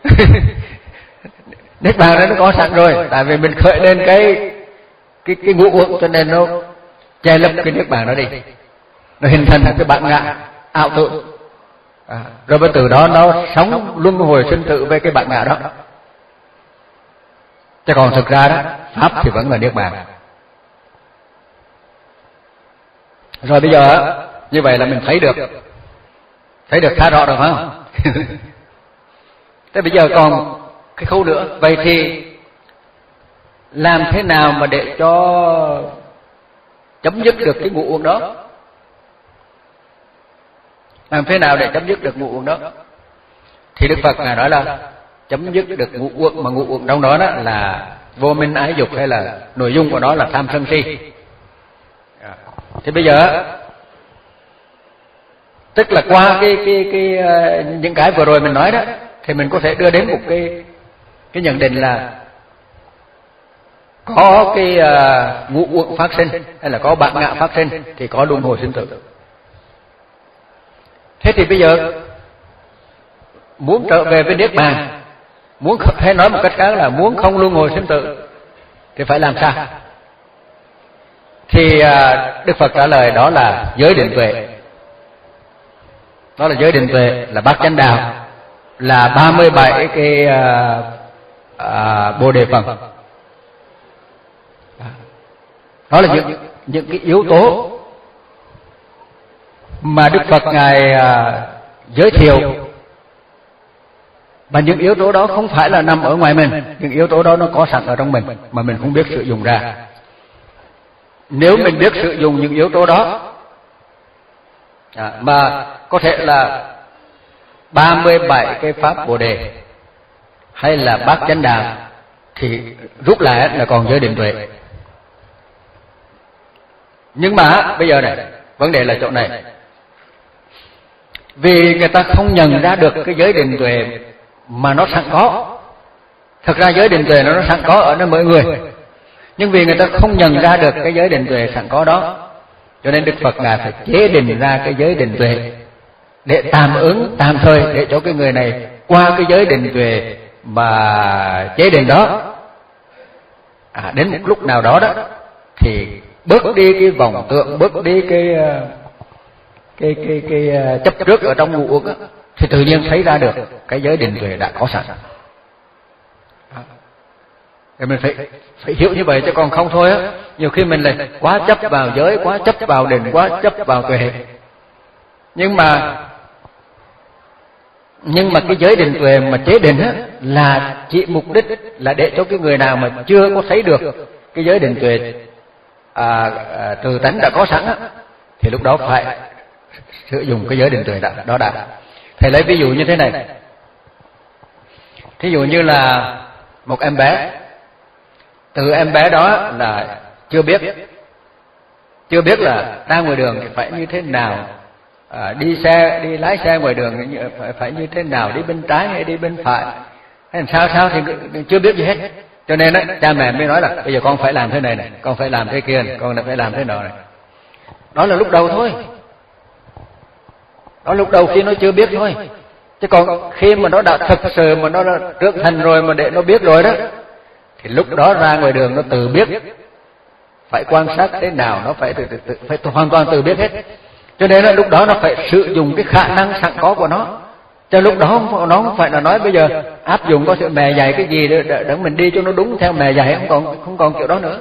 Niết bàn đó nó có sẵn rồi, tại vì mình khởi lên cái cái cái ngũ uẩn, cho nên nó che lấp cái niết bàn đó đi, nó hình thành một cái bản ngã ảo tưởng, à, rồi bắt từ đó nó sống luân hồi sinh tử với cái bản ngã đó. Chứ còn thực ra đó, pháp thì vẫn là niết bàn. Rồi bây giờ như vậy là mình thấy được, thấy được khá rõ rồi phải không? Thế bây giờ còn cái khâu nữa, vậy thì làm thế nào mà để cho chấm dứt được cái ngũ uẩn đó? Làm thế nào để chấm dứt được ngũ uẩn đó? Thì Đức Phật Ngài nói là chấm dứt được ngũ uẩn, mà ngũ uẩn trong đó, đó là vô minh ái dục, hay là nội dung của nó là tham sân si. Thì bây giờ tức là qua cái cái cái những cái vừa rồi mình nói đó, thì mình có thể đưa đến một cái cái nhận định là có cái uh, ngũ uẩn phát sinh, hay là có bản ngã phát sinh, thì có luân hồi sinh tử. Thế thì bây giờ muốn trở về với niết bàn, muốn, hay nói một cách khác là muốn không luân hồi sinh tử, thì phải làm sao? Thì uh, Đức Phật trả lời đó là giới định tuệ. Đó là giới định tuệ, là bát chánh đạo, là ba mươi bảy cái uh, uh, bồ đề phần. Đó là những những cái yếu tố mà Đức Phật Ngài uh, giới thiệu. Và những yếu tố đó không phải là nằm ở ngoài mình, những yếu tố đó nó có sẵn ở trong mình mà mình không biết sử dụng ra. Nếu mình biết sử dụng những yếu tố đó, à, mà có thể là ba mươi bảy cái pháp bồ đề hay là bát chánh đạo, thì rút lại là còn giới định tuệ. Nhưng mà bây giờ này, vấn đề là chỗ này, vì người ta không nhận ra được cái giới định tuệ mà nó sẵn có. Thật ra giới định tuệ nó sẵn có ở nơi mỗi người, nhưng vì người ta không nhận ra được cái giới định tuệ sẵn có đó, cho nên Đức Phật Ngài phải chế định ra cái giới định tuệ để tạm ứng, tạm thời, để cho cái người này qua cái giới định tuệ mà chế định đó, à, đến một lúc nào đó đó thì bớt đi cái vọng tượng, bớt đi cái cái cái cái, cái chấp trước ở trong ngũ uẩn, thì tự nhiên thấy ra được cái giới định tuệ đã có sẵn. Thì mình phải phải hiểu như vậy, chứ còn không thôi á, nhiều khi mình lại quá chấp vào giới, quá chấp vào định, quá chấp vào tuệ. Nhưng mà nhưng mà cái giới định tuệ mà chế định á, là chỉ mục đích là để cho cái người nào mà chưa có thấy được cái giới định tuệ à, à, từ tánh đã có sẵn á, thì lúc đó phải sử dụng cái giới định tuệ đó, đó đã. Thầy lấy ví dụ như thế này. Thí dụ như là một em bé, từ em bé đó là chưa biết chưa biết là ra ngoài đường thì phải như thế nào, à, đi xe đi lái xe ngoài đường phải, phải như thế nào, đi bên trái hay đi bên phải hay làm sao sao thì chưa biết gì hết. Cho nên đó, cha mẹ mới nói là bây giờ con phải làm thế này này, con phải làm thế kia này, con phải làm thế nọ này. Đó là lúc đầu thôi, đó lúc đầu khi nó chưa biết thôi. Chứ còn khi mà nó đã thực sự mà nó đã trưởng thành rồi, mà để nó biết rồi đó, thì lúc đó ra ngoài đường nó tự biết phải quan sát thế nào, nó phải tự, tự, tự, phải hoàn toàn tự biết hết. Cho nên là lúc đó nó phải sử dụng cái khả năng sẵn có của nó. Cho lúc đó nó không phải là nói bây giờ áp dụng có sự mẹ dạy cái gì để, để mình đi cho nó đúng theo mẹ dạy, không còn không còn kiểu đó nữa.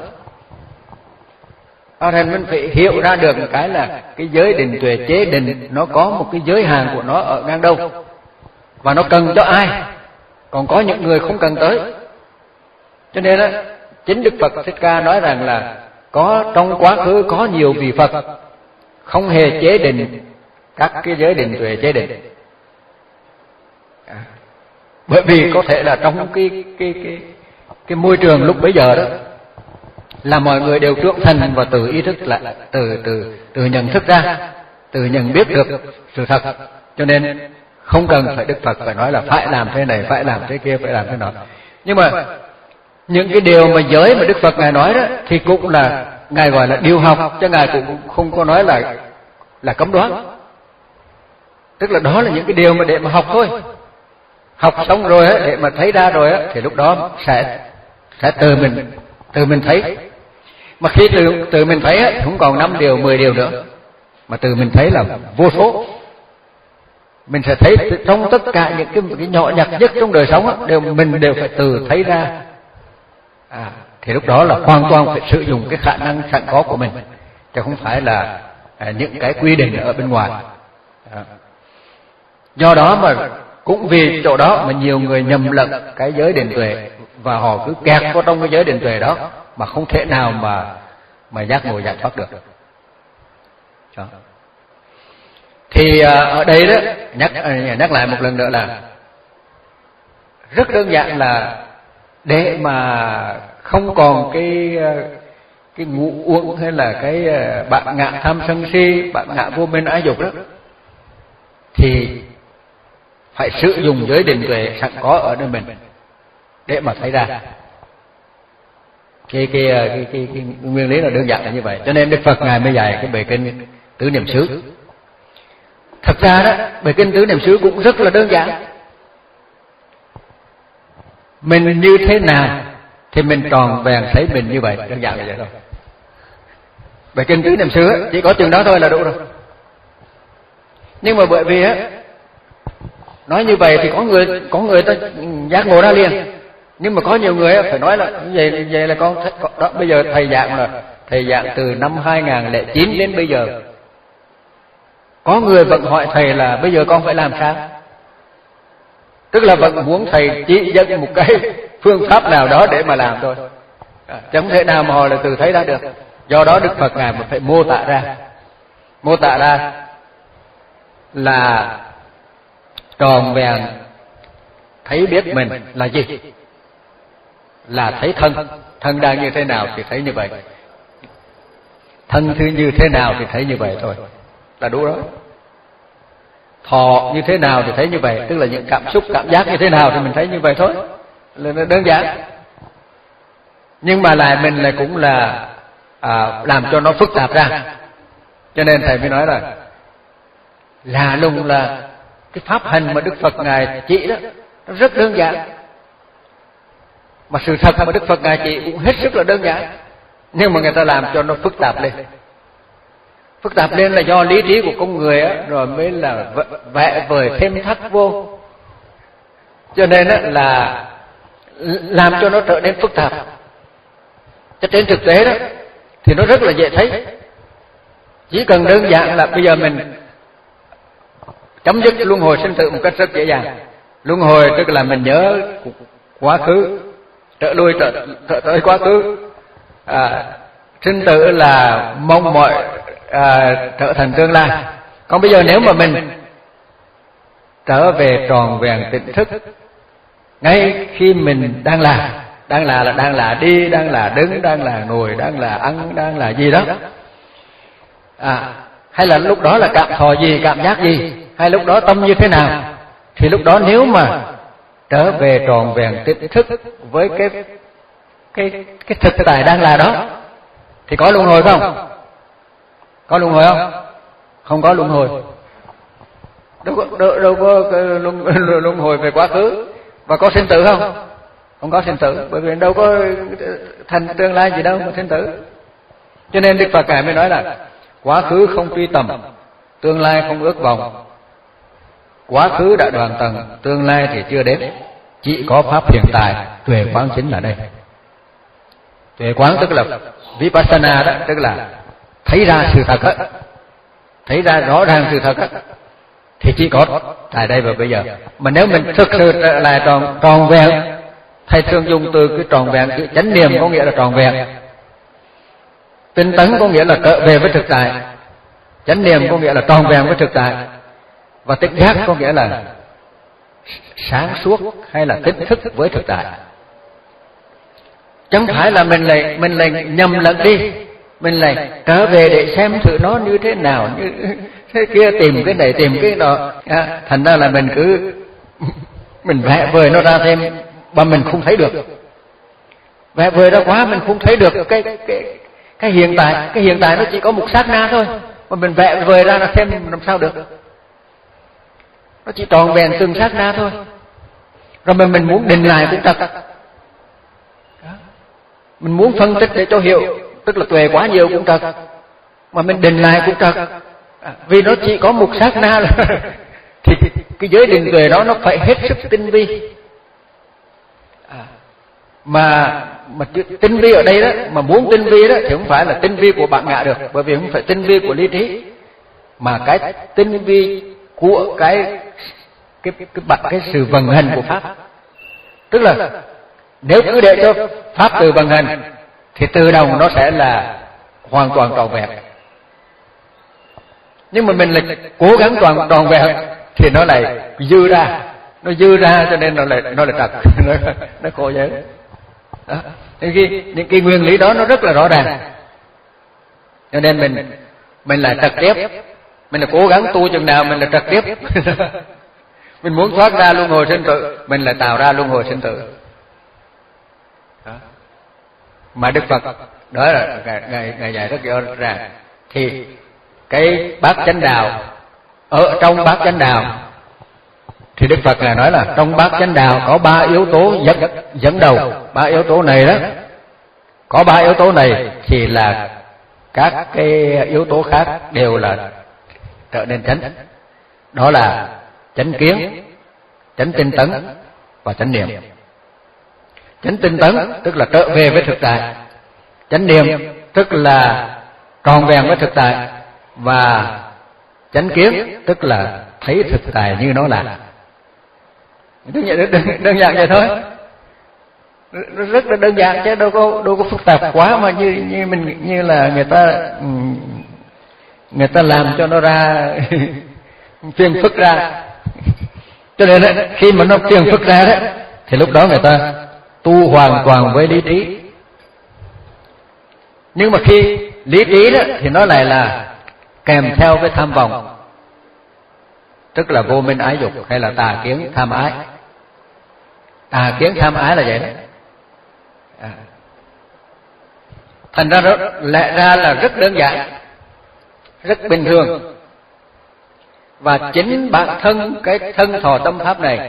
Cho nên mình phải hiểu ra được một cái là cái giới định tuệ chế định nó có một cái giới hạn của nó ở ngang đâu, và nó cần cho ai, còn có những người không cần tới. Cho nên đó, chính Đức Phật Thích Ca nói rằng là có trong quá khứ có nhiều vị Phật không hề chế định các cái giới định tuệ chế định. À, Bởi vì có thể là trong cái cái cái cái môi trường lúc bấy giờ đó là mọi người đều trưởng thành và tự ý thức lại, từ từ từ nhận thức ra, từ nhận biết được sự thật, cho nên không cần phải Đức Phật phải nói là phải làm thế này, phải làm thế kia, phải làm thế nọ. Nhưng mà những cái điều mà giới mà Đức Phật ngài nói đó thì cũng là ngài gọi là điều học, chứ ngài cũng không có nói là là cấm đoán. Tức là đó là những cái điều mà để mà học thôi. Học xong rồi á, để mà thấy ra rồi á, thì lúc đó sẽ sẽ từ mình từ mình thấy. Mà khi từ từ mình thấy á, không còn năm điều, mười điều nữa, mà từ mình thấy là vô số. Mình sẽ thấy trong tất cả những cái, cái nhỏ nhặt nhất trong đời sống á, đều mình đều phải từ thấy ra. À, thì lúc đó là hoàn toàn phải sử dụng cái khả năng sẵn có của mình, chứ không phải là à, những cái quy định ở bên ngoài. À. Do đó mà cũng vì chỗ đó mà nhiều người nhầm lẫn cái giới định tuệ, và họ cứ kẹt vào trong cái giới định tuệ đó mà không thể nào mà mà giác ngộ giải thoát được. Đó. Thì à, ở đây đó nhắc nhắc lại một lần nữa là rất đơn giản là để mà không còn cái cái ngũ uẩn hay là cái bản ngã tham sân si, bản ngã vô minh ái dục đó, thì phải sử dụng giới định tuệ sẵn có ở nơi mình để mà thấy ra. Cái cái cái, cái, cái, cái nguyên lý là đơn giản là như vậy. Cho nên Đức Phật ngài mới dạy cái bài kinh Tứ Niệm xứ. Thật ra đó, bài kinh Tứ Niệm xứ cũng rất là đơn giản. Mình như thế nào thì mình tròn vẹn thấy mình như vậy, đơn giản là vậy thôi. Bài kinh Tứ Niệm xứ chỉ có chừng đó thôi là đủ rồi. Nhưng mà bởi vì á, nói như vậy thì có người có người ta giác ngộ ra liền. Nhưng mà có nhiều người phải nói là vậy vậy là con đó, bây giờ thầy giảng là thầy giảng từ năm hai nghìn không trăm lẻ chín đến bây giờ. Có người vẫn hỏi thầy là bây giờ con phải làm sao? Tức là vẫn muốn thầy chỉ dẫn một cái phương pháp nào đó để mà làm thôi. À, chẳng thể nào mà họ là từ thấy ra được. Do đó Đức Phật ngài phải mô tả ra, mô tả ra là tròn vẹn thấy biết mình là gì? Là thấy thân, thân đang như thế nào thì thấy như vậy. Thân thứ như thế nào thì thấy như vậy thôi, là đủ đó. Thọ như thế nào thì thấy như vậy, tức là những cảm xúc, cảm giác như thế nào thì mình thấy như vậy thôi, là đơn giản. Nhưng mà lại mình lại cũng là à, làm cho nó phức tạp ra. Cho nên thầy mới nói là là lùng là cái pháp hành mà Đức Phật ngài chỉ đó nó rất đơn giản, mà sự thật mà Đức Phật ngài chỉ cũng hết sức là đơn giản, nhưng mà người ta làm cho nó phức tạp lên. Phức tạp lên là do lý trí của con người á, rồi mới là vẽ vời thêm thắt vô, cho nên á là làm cho nó trở nên phức tạp. Cho trên thực tế đó thì nó rất là dễ thấy. Chỉ cần đơn giản là bây giờ mình chấm dứt luân hồi sinh tử một cách rất dễ dàng. Luân hồi tức là mình nhớ quá khứ, trở lui trở, trở tới quá khứ. À, sinh tử là mong mọi à, trở thành tương lai. Còn bây giờ nếu mà mình trở về tròn vẹn tỉnh thức ngay khi mình đang là, đang là là đang là đi, đang là đứng, đang là ngồi, đang là ăn, đang là gì đó, à, hay là lúc đó là cảm thọ gì, cảm giác gì, hay lúc đó tâm như thế nào, thì lúc đó nếu mà trở về tròn vẹn tỉnh thức với cái cái cái thực tại đang là đó thì có luân hồi không? Có luân hồi không? Không có luân hồi. Đâu có, đâu, đâu có luân, luân hồi về quá khứ. Và có sinh tử không? Không có sinh tử, bởi vì đâu có thành tương lai gì đâu mà sinh tử. Cho nên Đức Phật ngài mới nói là quá khứ không truy tầm, tương lai không ước vọng. Quá khứ đã đoạn tầng, tương lai thì chưa đến, chỉ có pháp hiện tại, tuệ quán chính là đây. Tuệ quán tức là Vipassana đó, tức là thấy ra sự thật á, thấy ra rõ ràng sự thật á, thì chỉ có tại đây và bây giờ. Mà nếu mình thực sự trở lại tròn tròn vẹn, thầy thường dùng từ cái tròn vẹn, cái chánh niệm có nghĩa là tròn vẹn, tinh tấn có nghĩa là trở về với thực tại, chánh niệm có nghĩa là tròn vẹn với thực tại, và tỉnh giác có nghĩa là sáng suốt hay là tỉnh thức với thực tại. Chẳng phải là mình lại mình lại nhầm lẫn đi, mình lại trở về để xem thử nó như thế nào, như thế kia, tìm cái này tìm cái nọ, à, thành ra là mình cứ mình vẽ vời nó ra thêm mà mình không thấy được, vẽ vời ra quá mình không thấy được cái cái cái hiện tại. Cái hiện tại nó chỉ có một sát na thôi, mà mình vẽ vời ra là thêm làm sao được, nó chỉ tròn vẹn từng sát na thôi. Rồi mà mình muốn định lại cũng trật, mình muốn phân tích để cho hiểu, tức là tuệ quá nhiều cũng trật, mà mình định lại cũng trật, vì nó chỉ có một sát na là thì cái giới định tuệ đó nó phải hết sức tinh vi. À, mà mà tinh vi ở đây đó, mà muốn tinh vi đó thì không phải là tinh vi của bản ngã được, bởi vì không phải tinh vi của lý trí, mà cái tinh vi của cái cái cái cái, cái sự vận hành của pháp. Tức là nếu cứ để cho pháp từ vận hành thì tự động nó sẽ là hoàn toàn trọn vẹn. Nhưng mà mình là cố gắng toàn trọn vẹn thì nó lại dư ra, nó dư ra cho nên nó lại nó lại trật, nó, nó khổ vậy đó. Thì khi những cái nguyên lý đó nó rất là rõ ràng, cho nên mình mình là trật tiếp, mình là cố gắng tu chừng nào mình là trật tiếp. Mình muốn thoát ra luân hồi sinh tử, mình lại tạo ra luân hồi sinh tử. Đó. Mà Đức Phật đó là ngài ngài dạy rất rõ ràng. Thì cái bát chánh đạo, ở trong bát chánh đạo thì Đức Phật ngài nói là trong bát chánh đạo có ba yếu tố dẫn dẫn đầu. Ba yếu tố này đó, có ba yếu tố này thì là các cái yếu tố khác đều là trở nên chánh. Đó là chánh kiến, chánh tinh tấn và chánh niệm. Chánh tinh tấn tức là trở về với thực tại, chánh niệm tức là tròn vẹn với thực tại, và chánh kiến tức là thấy thực tại như nó là. Đơn, đơn, đơn giản vậy thôi, rất là đơn giản chứ đâu có đâu có phức tạp quá mà như như mình như là người ta người ta làm cho nó ra phiền phức ra. Cho nên đó, khi mà nó phiền phức ra đó thì lúc đó người ta tu hoàn toàn với lý trí. Nhưng mà khi lý trí đó thì nó lại là kèm theo với tham vọng, tức là vô minh ái dục hay là tà kiến tham ái. Tà kiến tham ái là vậy đó. À. Thành ra đó lẽ ra là rất đơn giản, rất bình thường, và chính bản thân cái thân thọ tâm pháp này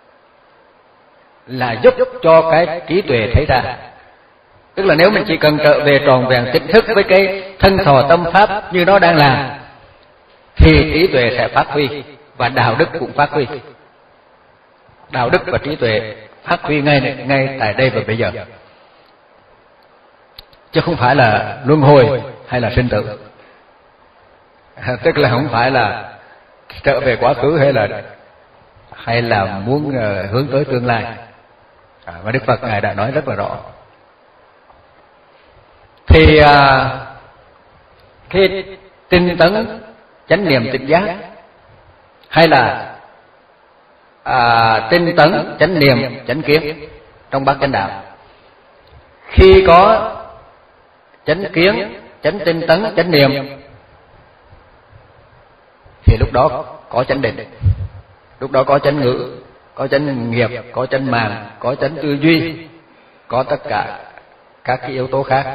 là giúp cho cái trí tuệ thấy ra. Tức là nếu mình chỉ cần trở về tròn vẹn tỉnh thức với cái thân thọ tâm pháp như nó đang làm thì trí tuệ sẽ phát huy và đạo đức cũng phát huy. Đạo đức và trí tuệ phát huy ngay ngay tại đây và bây giờ, chứ không phải là luân hồi hay là sinh tử. Tức là không phải là trở về quá khứ hay là hay là muốn uh, hướng tới tương lai. À, và Đức Phật ngài đã nói rất là rõ. Thì uh, khi tinh tấn chánh niệm tỉnh giác, hay là à, tinh tấn chánh niệm chánh kiến trong bát chánh đạo, khi có chánh kiến, chánh tinh tấn, chánh niệm thì lúc đó có chánh định, lúc đó có chánh ngữ, có chánh nghiệp, có chánh mạng, có chánh tư duy, có tất cả các cái yếu tố khác.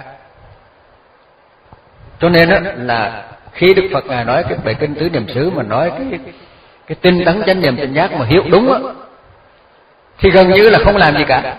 Cho nên đó là khi Đức Phật ngài nói cái bài kinh tứ niệm xứ mà nói cái cái tinh tấn chánh niệm tỉnh giác mà hiểu đúng á, thì gần như là không làm gì cả,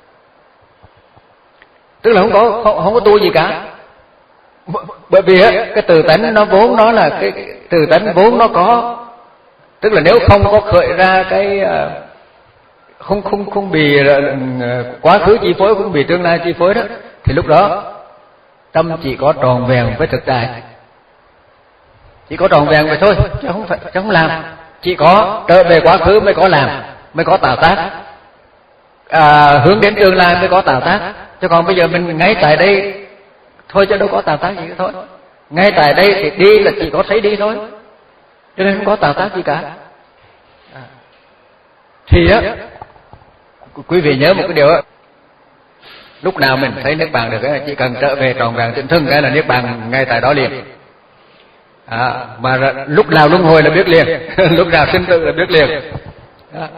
tức là không có không, không có tu gì cả. Bởi vì á, cái từ tánh nó vốn nó là cái, cái từ tánh vốn nó có, tức là nếu không có khởi ra cái không không không bị quá khứ chi phối, không bị tương lai chi phối đó, thì lúc đó tâm chỉ có tròn vẹn với thực tại, chỉ có tròn vẹn vậy thôi, chứ không phải chứ không làm. Chỉ có trở về quá khứ mới có làm, mới có tạo tác, à, hướng đến tương lai mới có tạo tác. Chứ còn bây giờ mình ngay tại đây thôi, chứ đâu có tạo tác gì thôi. Ngay tại đây thì đi là chỉ có thấy đi thôi, cho nên không có tạo tác gì cả. À. Thì á, quý vị nhớ một cái điều á, lúc nào mình thấy niết bàn được ấy, chỉ cần trở về tròn vẹn tịnh thân cái là niết bàn ngay tại đó liền. À, mà lúc nào luân hồi là biết liền, lúc nào sinh tử là biết liền. Đó.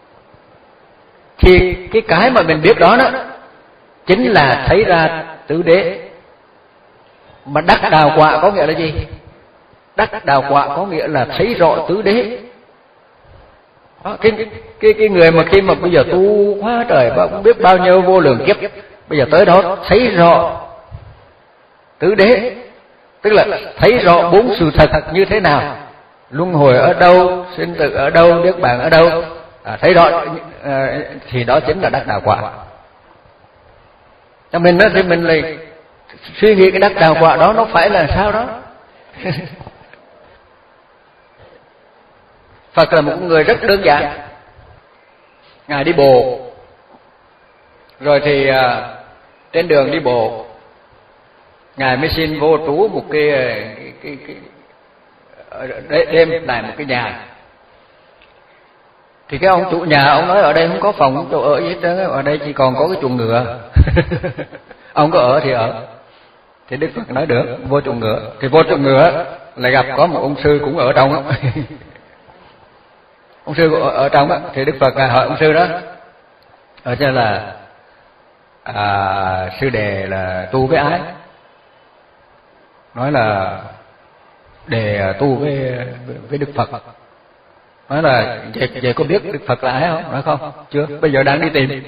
Thì cái cái mà mình biết đó đó chính là thấy ra tứ đế. Mà đắc đào quả có nghĩa là gì? Đắc đào quả có nghĩa là thấy rõ tứ đế. Đó, cái, cái, cái người mà khi mà bây giờ tu quá trời không biết bao nhiêu vô lượng kiếp, bây giờ tới đó thấy rõ tứ đế, tức là thấy rõ bốn sự thật như thế nào, luân hồi ở đâu, sinh tử ở đâu, niết bàn ở đâu, à, thấy rõ à, thì đó chính là đắc đạo quả. Cho mình đó, thì mình lại suy nghĩ cái đắc đạo quả đó nó phải là sao đó. Phật là một người rất đơn giản. Ngài đi bộ, rồi thì à, trên đường đi bộ Ngài mới xin vô trú một cái, cái, cái, cái đêm tại một cái nhà. Thì cái ông chủ nhà ông nói ở đây không có phòng, không chỗ ở gì hết trơn, ở đây chỉ còn có cái chuồng ngựa. Ông có ở thì ở. Thì Đức Phật nói được, vô chuồng ngựa. Thì vô chuồng ngựa lại gặp có một ông sư cũng ở trong đó. Ông sư ở, ở trong đó, thì Đức Phật hỏi ông sư đó, ở cho là à, sư đề là tu với ái. Nói là để tu với với Đức Phật. Nói là vậy, vậy có biết Đức Phật là ai không? Nói không, chưa, bây giờ đang đi tìm.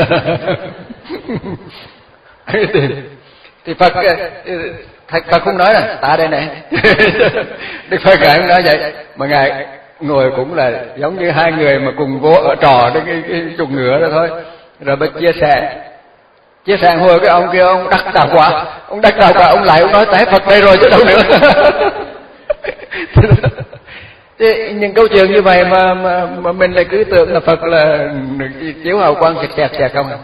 Đi tìm. Thì Phật Phật, Phật không nói là ta đây này. Đức Phật ngài không nói vậy, mà ngài ngồi cũng là giống như hai người mà cùng vô ở trò cái cái, cái chuồng ngựa đó thôi. Rồi mới chia sẻ. Chia sẻ hồi cái ông kia ông đắc đạo quả, ông đắc đạo quả ông lại ông nói tại Phật đây rồi chứ đâu nữa. Thế những câu chuyện như vậy mà mà, mà mình lại cứ tưởng là Phật là chiếu hào quang xẹt xẹt xẹt không.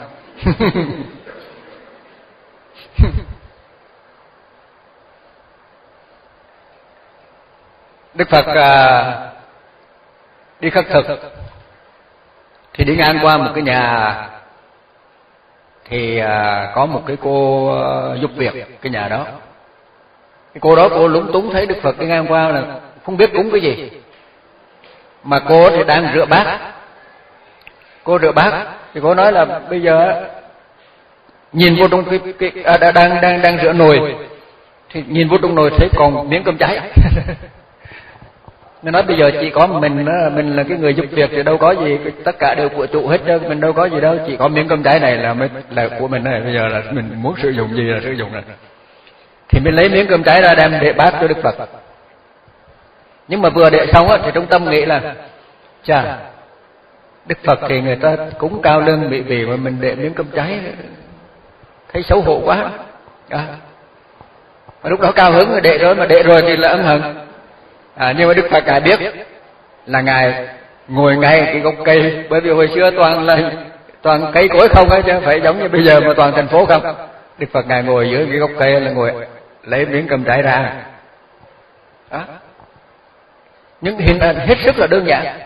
Đức Phật à, đi khất thực thì đi ngang qua một cái nhà, thì à, có một cái cô uh, giúp việc cái nhà đó. Cái cô đó cô lúng túng thấy Đức Phật đi ngang qua là không biết cúng cái gì, mà cô thì đang rửa bát. Cô rửa bát thì cô nói là bây giờ nhìn vô trong cái, cái à, đang đang đang rửa nồi, thì nhìn vô trong nồi thấy còn miếng cơm cháy. Nên nói bây giờ chỉ có mình mình là cái người giúp việc thì đâu có gì, tất cả đều của trụ hết trơn, mình đâu có gì đâu, chỉ có miếng cơm cháy này là mới là của mình này, bây giờ là mình muốn sử dụng gì là sử dụng này. Thì mình lấy miếng cơm cháy ra đem để bát cho Đức Phật. Nhưng mà vừa để xong á thì trong tâm nghĩ là chà, Đức Phật thì người ta cũng cao lương bị vì mà mình để miếng cơm cháy thấy xấu hổ quá. À. Mà lúc đó cao hứng rồi để rồi, mà để rồi thì là ân hận. À, nhưng mà Đức Phật ngài biết là ngài ngồi ngay cái gốc cây, bởi vì hồi xưa toàn là toàn cây cối không ấy, chứ không phải giống như bây giờ mà toàn thành phố không. Đức Phật ngài ngồi dưới cái gốc cây là ngồi lấy miếng cơm cháy ra. Đó. Những hình ảnh hết sức là đơn giản.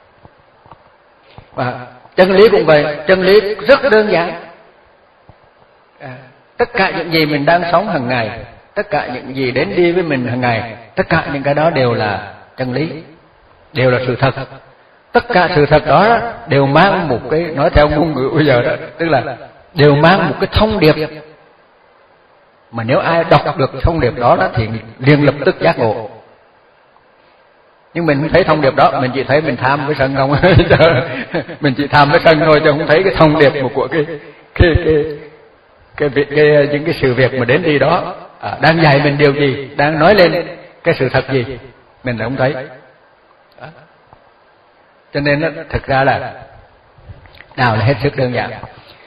Và chân lý cũng vậy, chân lý rất đơn giản. À, tất cả những gì mình đang sống hàng ngày, tất cả những gì đến đi với mình hàng ngày, tất cả những cái đó đều là chân lý, đều là sự thật. Tất cả sự thật đó đều mang một cái, nói theo ngôn ngữ bây giờ đó, tức là đều mang một cái thông điệp. Mà nếu ai đọc được thông điệp đó, đó thì liền lập tức giác ngộ. Nhưng mình không thấy thông điệp đó, mình chỉ thấy mình tham với sân không. Mình chỉ tham với sân thôi, chứ không thấy cái thông điệp của cái cái cái cái, cái, cái những cái sự việc mà đến đi đó. À, đang dạy mình điều gì, đang nói lên cái sự thật gì, mình lại không thấy. Đó. Cho nên đó, thực ra là đạo là hết sức đơn giản.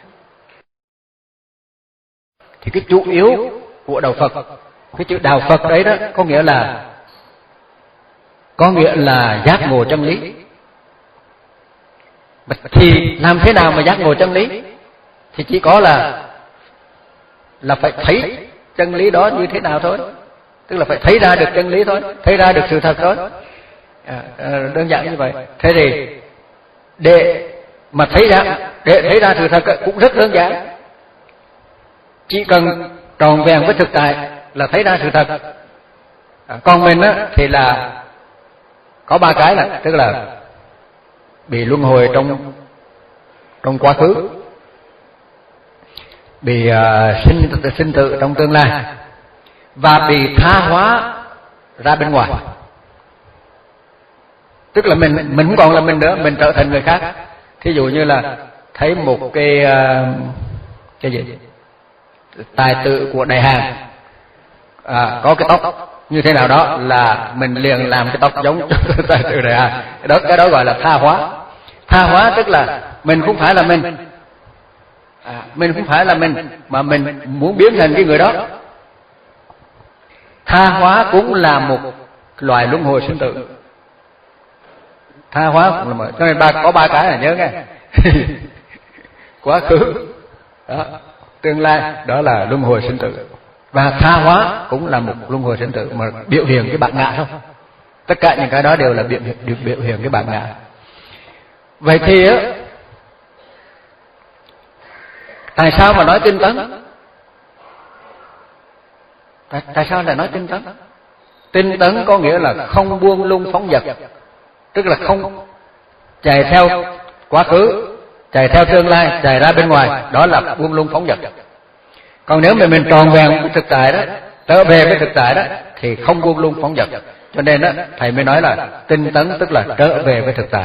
Thì cái chủ yếu của đạo Phật, cái chữ đạo Phật đấy đó có nghĩa là có nghĩa là giác ngộ chân lý. Thì làm thế nào mà giác ngộ chân lý? Thì chỉ có là là phải thấy chân lý đó như thế nào thôi, tức là phải thấy ra được chân lý thôi, thấy ra được sự thật thôi. À, à, đơn giản như vậy. Thế thì để mà thấy ra, để thấy ra sự thật cũng rất đơn giản. Chỉ cần tròn vẹn với thực tại là thấy ra sự thật. À, còn mình á, thì là có ba cái, là tức là bị luân hồi trong trong quá khứ, bị uh, sinh sinh tử trong tương lai, và bị tha hóa ra bên ngoài. Tức là mình mình không còn là mình nữa, mình trở thành người khác. Thí dụ như là thấy một cái uh, cái gì tài tử của Đại Hàn à, có cái tóc như thế nào đó, là mình liền làm cái tóc giống tài tử Đại Hàn. Cái đó cái đó gọi là tha hóa. Tha hóa tức là mình không phải là mình, à, mình không phải là mình, mà mình muốn biến thành cái người đó. Tha hóa cũng là một loài luân hồi sinh tử. Tha hóa cũng là một, cho nên ba có ba cái là nhớ nghe. Quá khứ, đó, tương lai, đó là luân hồi sinh tử. Và tha hóa cũng là một luân hồi sinh tử, mà biểu hiện cái bản ngã thôi. Tất cả những cái đó đều là biểu, biểu, biểu hiện cái bản ngã. Vậy thì á, tại sao mà nói tinh tấn? Tại, tại sao lại nói tinh tấn? Tinh tấn có nghĩa là không buông lung phóng dật, tức là không chạy theo quá khứ, chạy theo tương lai, chạy ra bên ngoài, đó là buông lung phóng dật. Còn nếu mà mình tròn vẹn với thực tại đó, trở về với thực tại đó, thì không buông lung phóng dật. Cho nên đó, thầy mới nói là tinh tấn tức là trở về với thực tại.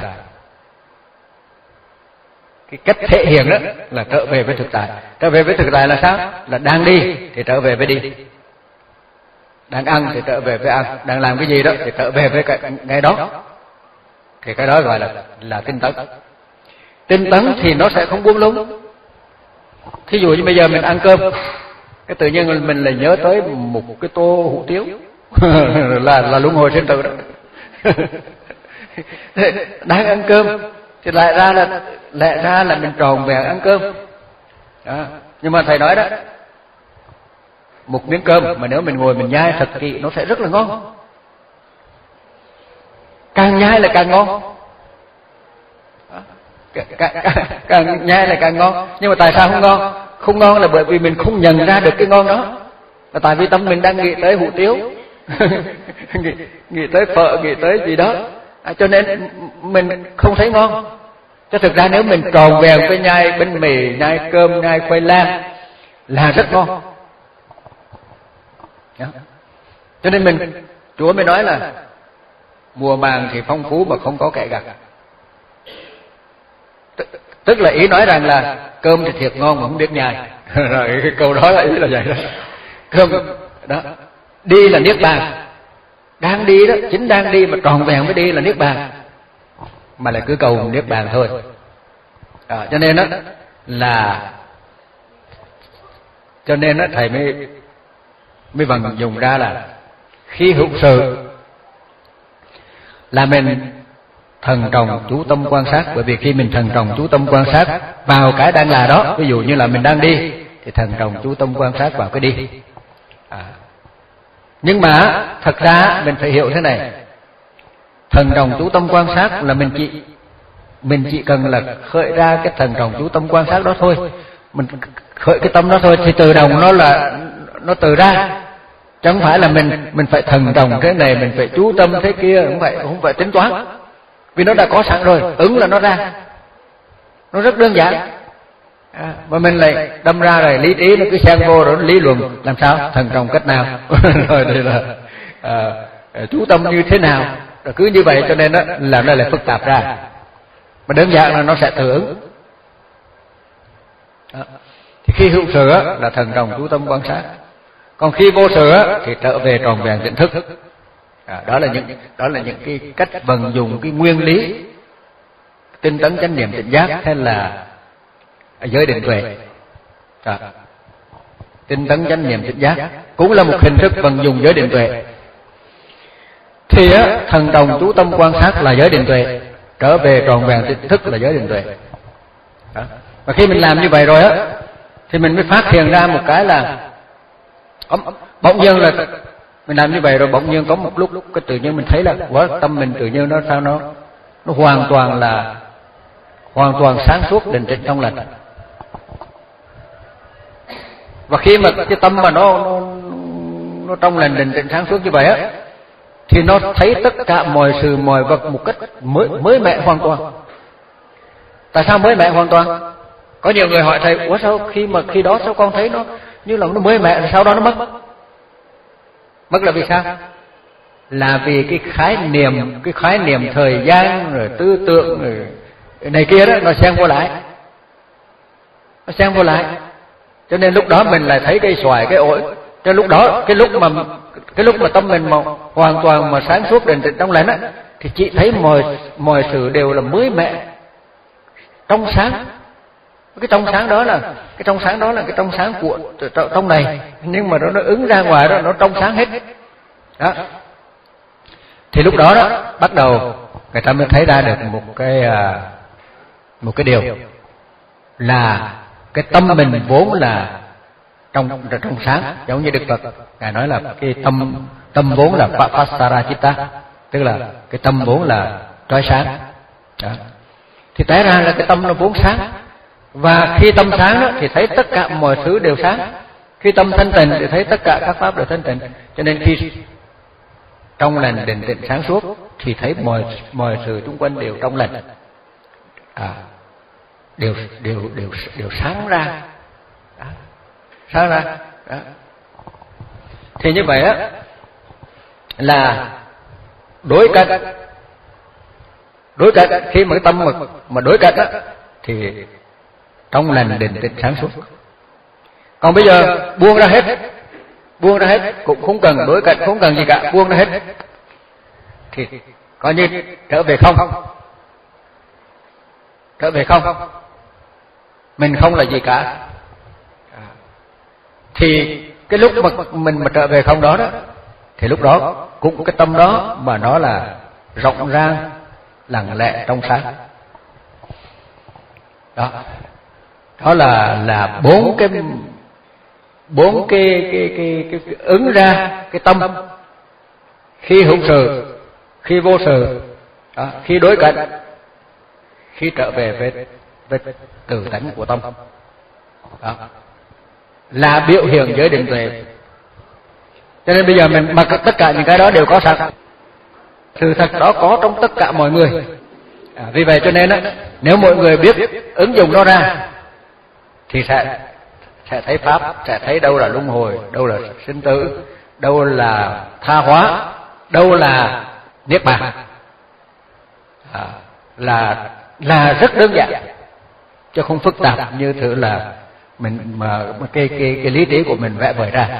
Cái cách thể hiện đó là trở về với thực tại. Trở về với thực tại là sao? Là đang đi thì trở về với đi, đang ăn thì trở về với ăn, đang làm cái gì đó thì trở về với cái ngay đó. Thì cái đó gọi là là tinh tấn. Tinh tấn thì nó sẽ không buông lung. Thí dụ như bây giờ mình ăn cơm, cái tự nhiên mình lại nhớ tới một cái tô hủ tiếu là là luân hồi sinh tử đó. Đang ăn cơm thì lại ra là lại ra là mình tròn vẹn ăn cơm. Đó. Nhưng mà thầy nói đó, một miếng cơm mà nếu mình ngồi mình nhai thật kỹ nó sẽ rất là ngon. Càng nhai là càng ngon. Càng, càng, càng nhai là càng ngon. Nhưng mà tại sao không ngon? Không ngon là bởi vì mình không nhận ra được cái ngon đó. Là tại vì tâm mình đang nghĩ tới hủ tiếu, nghĩ, nghĩ tới phở, nghĩ tới gì đó, à, cho nên mình không thấy ngon. Chứ thực ra nếu mình tròn vẹn với nhai bánh mì, nhai cơm, nhai khoai lang là rất ngon. Đó. Cho nên mình, Chúa mới nói là mùa màng thì phong phú mà không có kẻ gặt. Tức là ý nói rằng là cơm thì thiệt ngon mà không biết nhai. Rồi cái câu đó là ý là vậy đó. Cơm đó, đi là niết bàn, đang đi đó, chính đang đi mà tròn vẹn với đi là niết bàn, mà lại cứ cầu niết bàn thôi. À, cho nên đó là cho nên đó thầy mới mới vận dùng ra là khi hữu sự là mình thần trọng chú tâm quan sát. Bởi vì khi mình thần trọng chú tâm quan sát vào cái đang là đó, ví dụ như là mình đang đi thì thần trọng chú tâm quan sát vào cái đi. À. Nhưng mà thật ra mình phải hiểu thế này, thần trọng chú tâm quan sát là mình chỉ mình chỉ cần là khởi ra cái thần trọng chú tâm quan sát đó thôi, mình khởi cái tâm đó thôi, thì tự động nó là nó tự ra. Chẳng phải là mình mình phải thần trọng thế này, mình phải chú tâm thế kia, không phải không phải tính toán, vì nó đã có sẵn rồi, ứng là nó ra, nó rất đơn giản. À, mà mình lại đâm ra rồi lý trí nó cứ xen vô rồi lý luận làm sao thần trọng cách nào rồi đây là à, chú tâm như thế nào, rồi cứ như vậy cho nên đó làm nó lại phức tạp ra. Mà đơn giản là nó sẽ tự ứng. Đó. Thì khi hữu sự là thần trọng chú tâm quan sát, còn khi vô sự thì trở về tròn vẹn tỉnh thức. À, đó là những đó là những cái cách vận dụng cái nguyên lý tinh tấn chánh niệm tỉnh giác hay là giới định tuệ. À, tinh tấn chánh niệm tỉnh giác cũng là một hình thức vận dụng giới định tuệ. Thì á, thần đồng chú tâm quan sát là giới định tuệ, trở về tròn vẹn tỉnh thức là giới định tuệ. Đó. Và khi mình làm như vậy rồi á, thì mình mới phát hiện ra một cái là bỗng dưng là mình làm như vậy rồi bỗng nhiên có một lúc cái tự nhiên mình thấy là quá tâm mình tự nhiên nó sao nó nó hoàn toàn là hoàn toàn sáng suốt, định tĩnh, trong lành. Và khi mà cái tâm mà nó nó, nó trong lành, định tĩnh, sáng suốt như vậy á, thì nó thấy tất cả mọi sự mọi vật một cách mới mới mẻ hoàn toàn. Tại sao mới mẻ hoàn toàn? Có nhiều người hỏi thầy, ủa sao khi mà khi đó sao con thấy nó như là nó mới mẻ, sau đó nó mất? Mất là vì sao? Là vì cái khái niệm, cái khái niệm thời gian rồi tư tưởng rồi này kia đó nó xen vô lại, nó xen vô lại. Cho nên lúc đó mình lại thấy cây xoài, cái ổi. Cho lúc đó, cái lúc mà cái lúc mà tâm mình mà hoàn toàn mà sáng suốt, định tĩnh, trong lành á, thì chị thấy mọi mọi sự đều là mới mẻ, trong sáng. Cái trong sáng đó là cái trong sáng đó là cái trong sáng của trong này, nhưng mà nó nó ứng ra ngoài đó, nó trong sáng hết. Đó. Thì lúc đó đó bắt đầu người ta mới thấy ra được một cái một cái điều là cái tâm mình vốn là trong trong sáng, giống như Đức Phật ngài nói là cái tâm tâm vốn là Pasara Chitta, tức là cái tâm vốn là trói sáng. Đó. Thì té ra là cái tâm nó vốn sáng, và khi tâm sáng đó thì thấy tất cả mọi thứ đều sáng. Khi tâm thanh tịnh thì thấy tất cả các pháp đều thanh tịnh. Cho nên khi trong lành, định tĩnh, sáng suốt thì thấy mọi mọi sự xung quanh đều trong lành, à, đều đều đều đều sáng ra, đó. Sáng ra. Đó. Thì như vậy á là đối cách, đối cách khi mà cái tâm mà, mà đối cách á thì trong lành, định tĩnh, sáng suốt. Còn bây giờ buông ra hết, buông ra hết, cũng không cần đối cạnh, không cần gì cả, buông ra hết, thì coi như trở về không, trở về không, mình không là gì cả. Thì cái lúc mà mình mà trở về không đó đó, thì lúc đó cũng cái tâm đó mà nó là rộng rang, lặng lẽ, trong sáng. Đó, đó là là bốn cái bốn cái cái, cái cái cái ứng ra cái tâm khi hữu sự, khi vô sự, đó, khi đối cạnh, khi trở về với, với tự tánh của tâm. Đó là biểu hiện giới định tuệ. Cho nên bây giờ mình mà tất cả những cái đó đều có sẵn, sự thật đó có trong tất cả mọi người. À, vì vậy cho nên á, nếu mọi người biết ứng dụng nó ra thì sẽ sẽ thấy pháp, sẽ thấy đâu là luân hồi, đâu là sinh tử, đâu là tha hóa, đâu là niết bàn. À, là là rất đơn giản chứ không phức tạp như thử là mình mà cái cái cái lý trí của mình vẽ vời ra.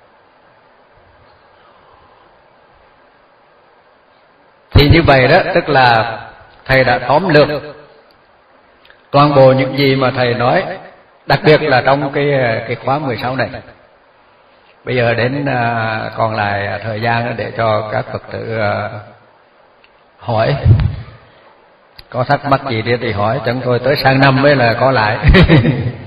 Thì như vậy đó, tức là thầy đã tóm lược toàn bộ những gì mà thầy nói, đặc biệt là trong cái cái khóa mười sáu này. Bây giờ đến uh, còn lại thời gian để cho các Phật tử uh, hỏi, có thắc mắc gì đi thì hỏi, chẳng thôi tới sang năm mới là có lại.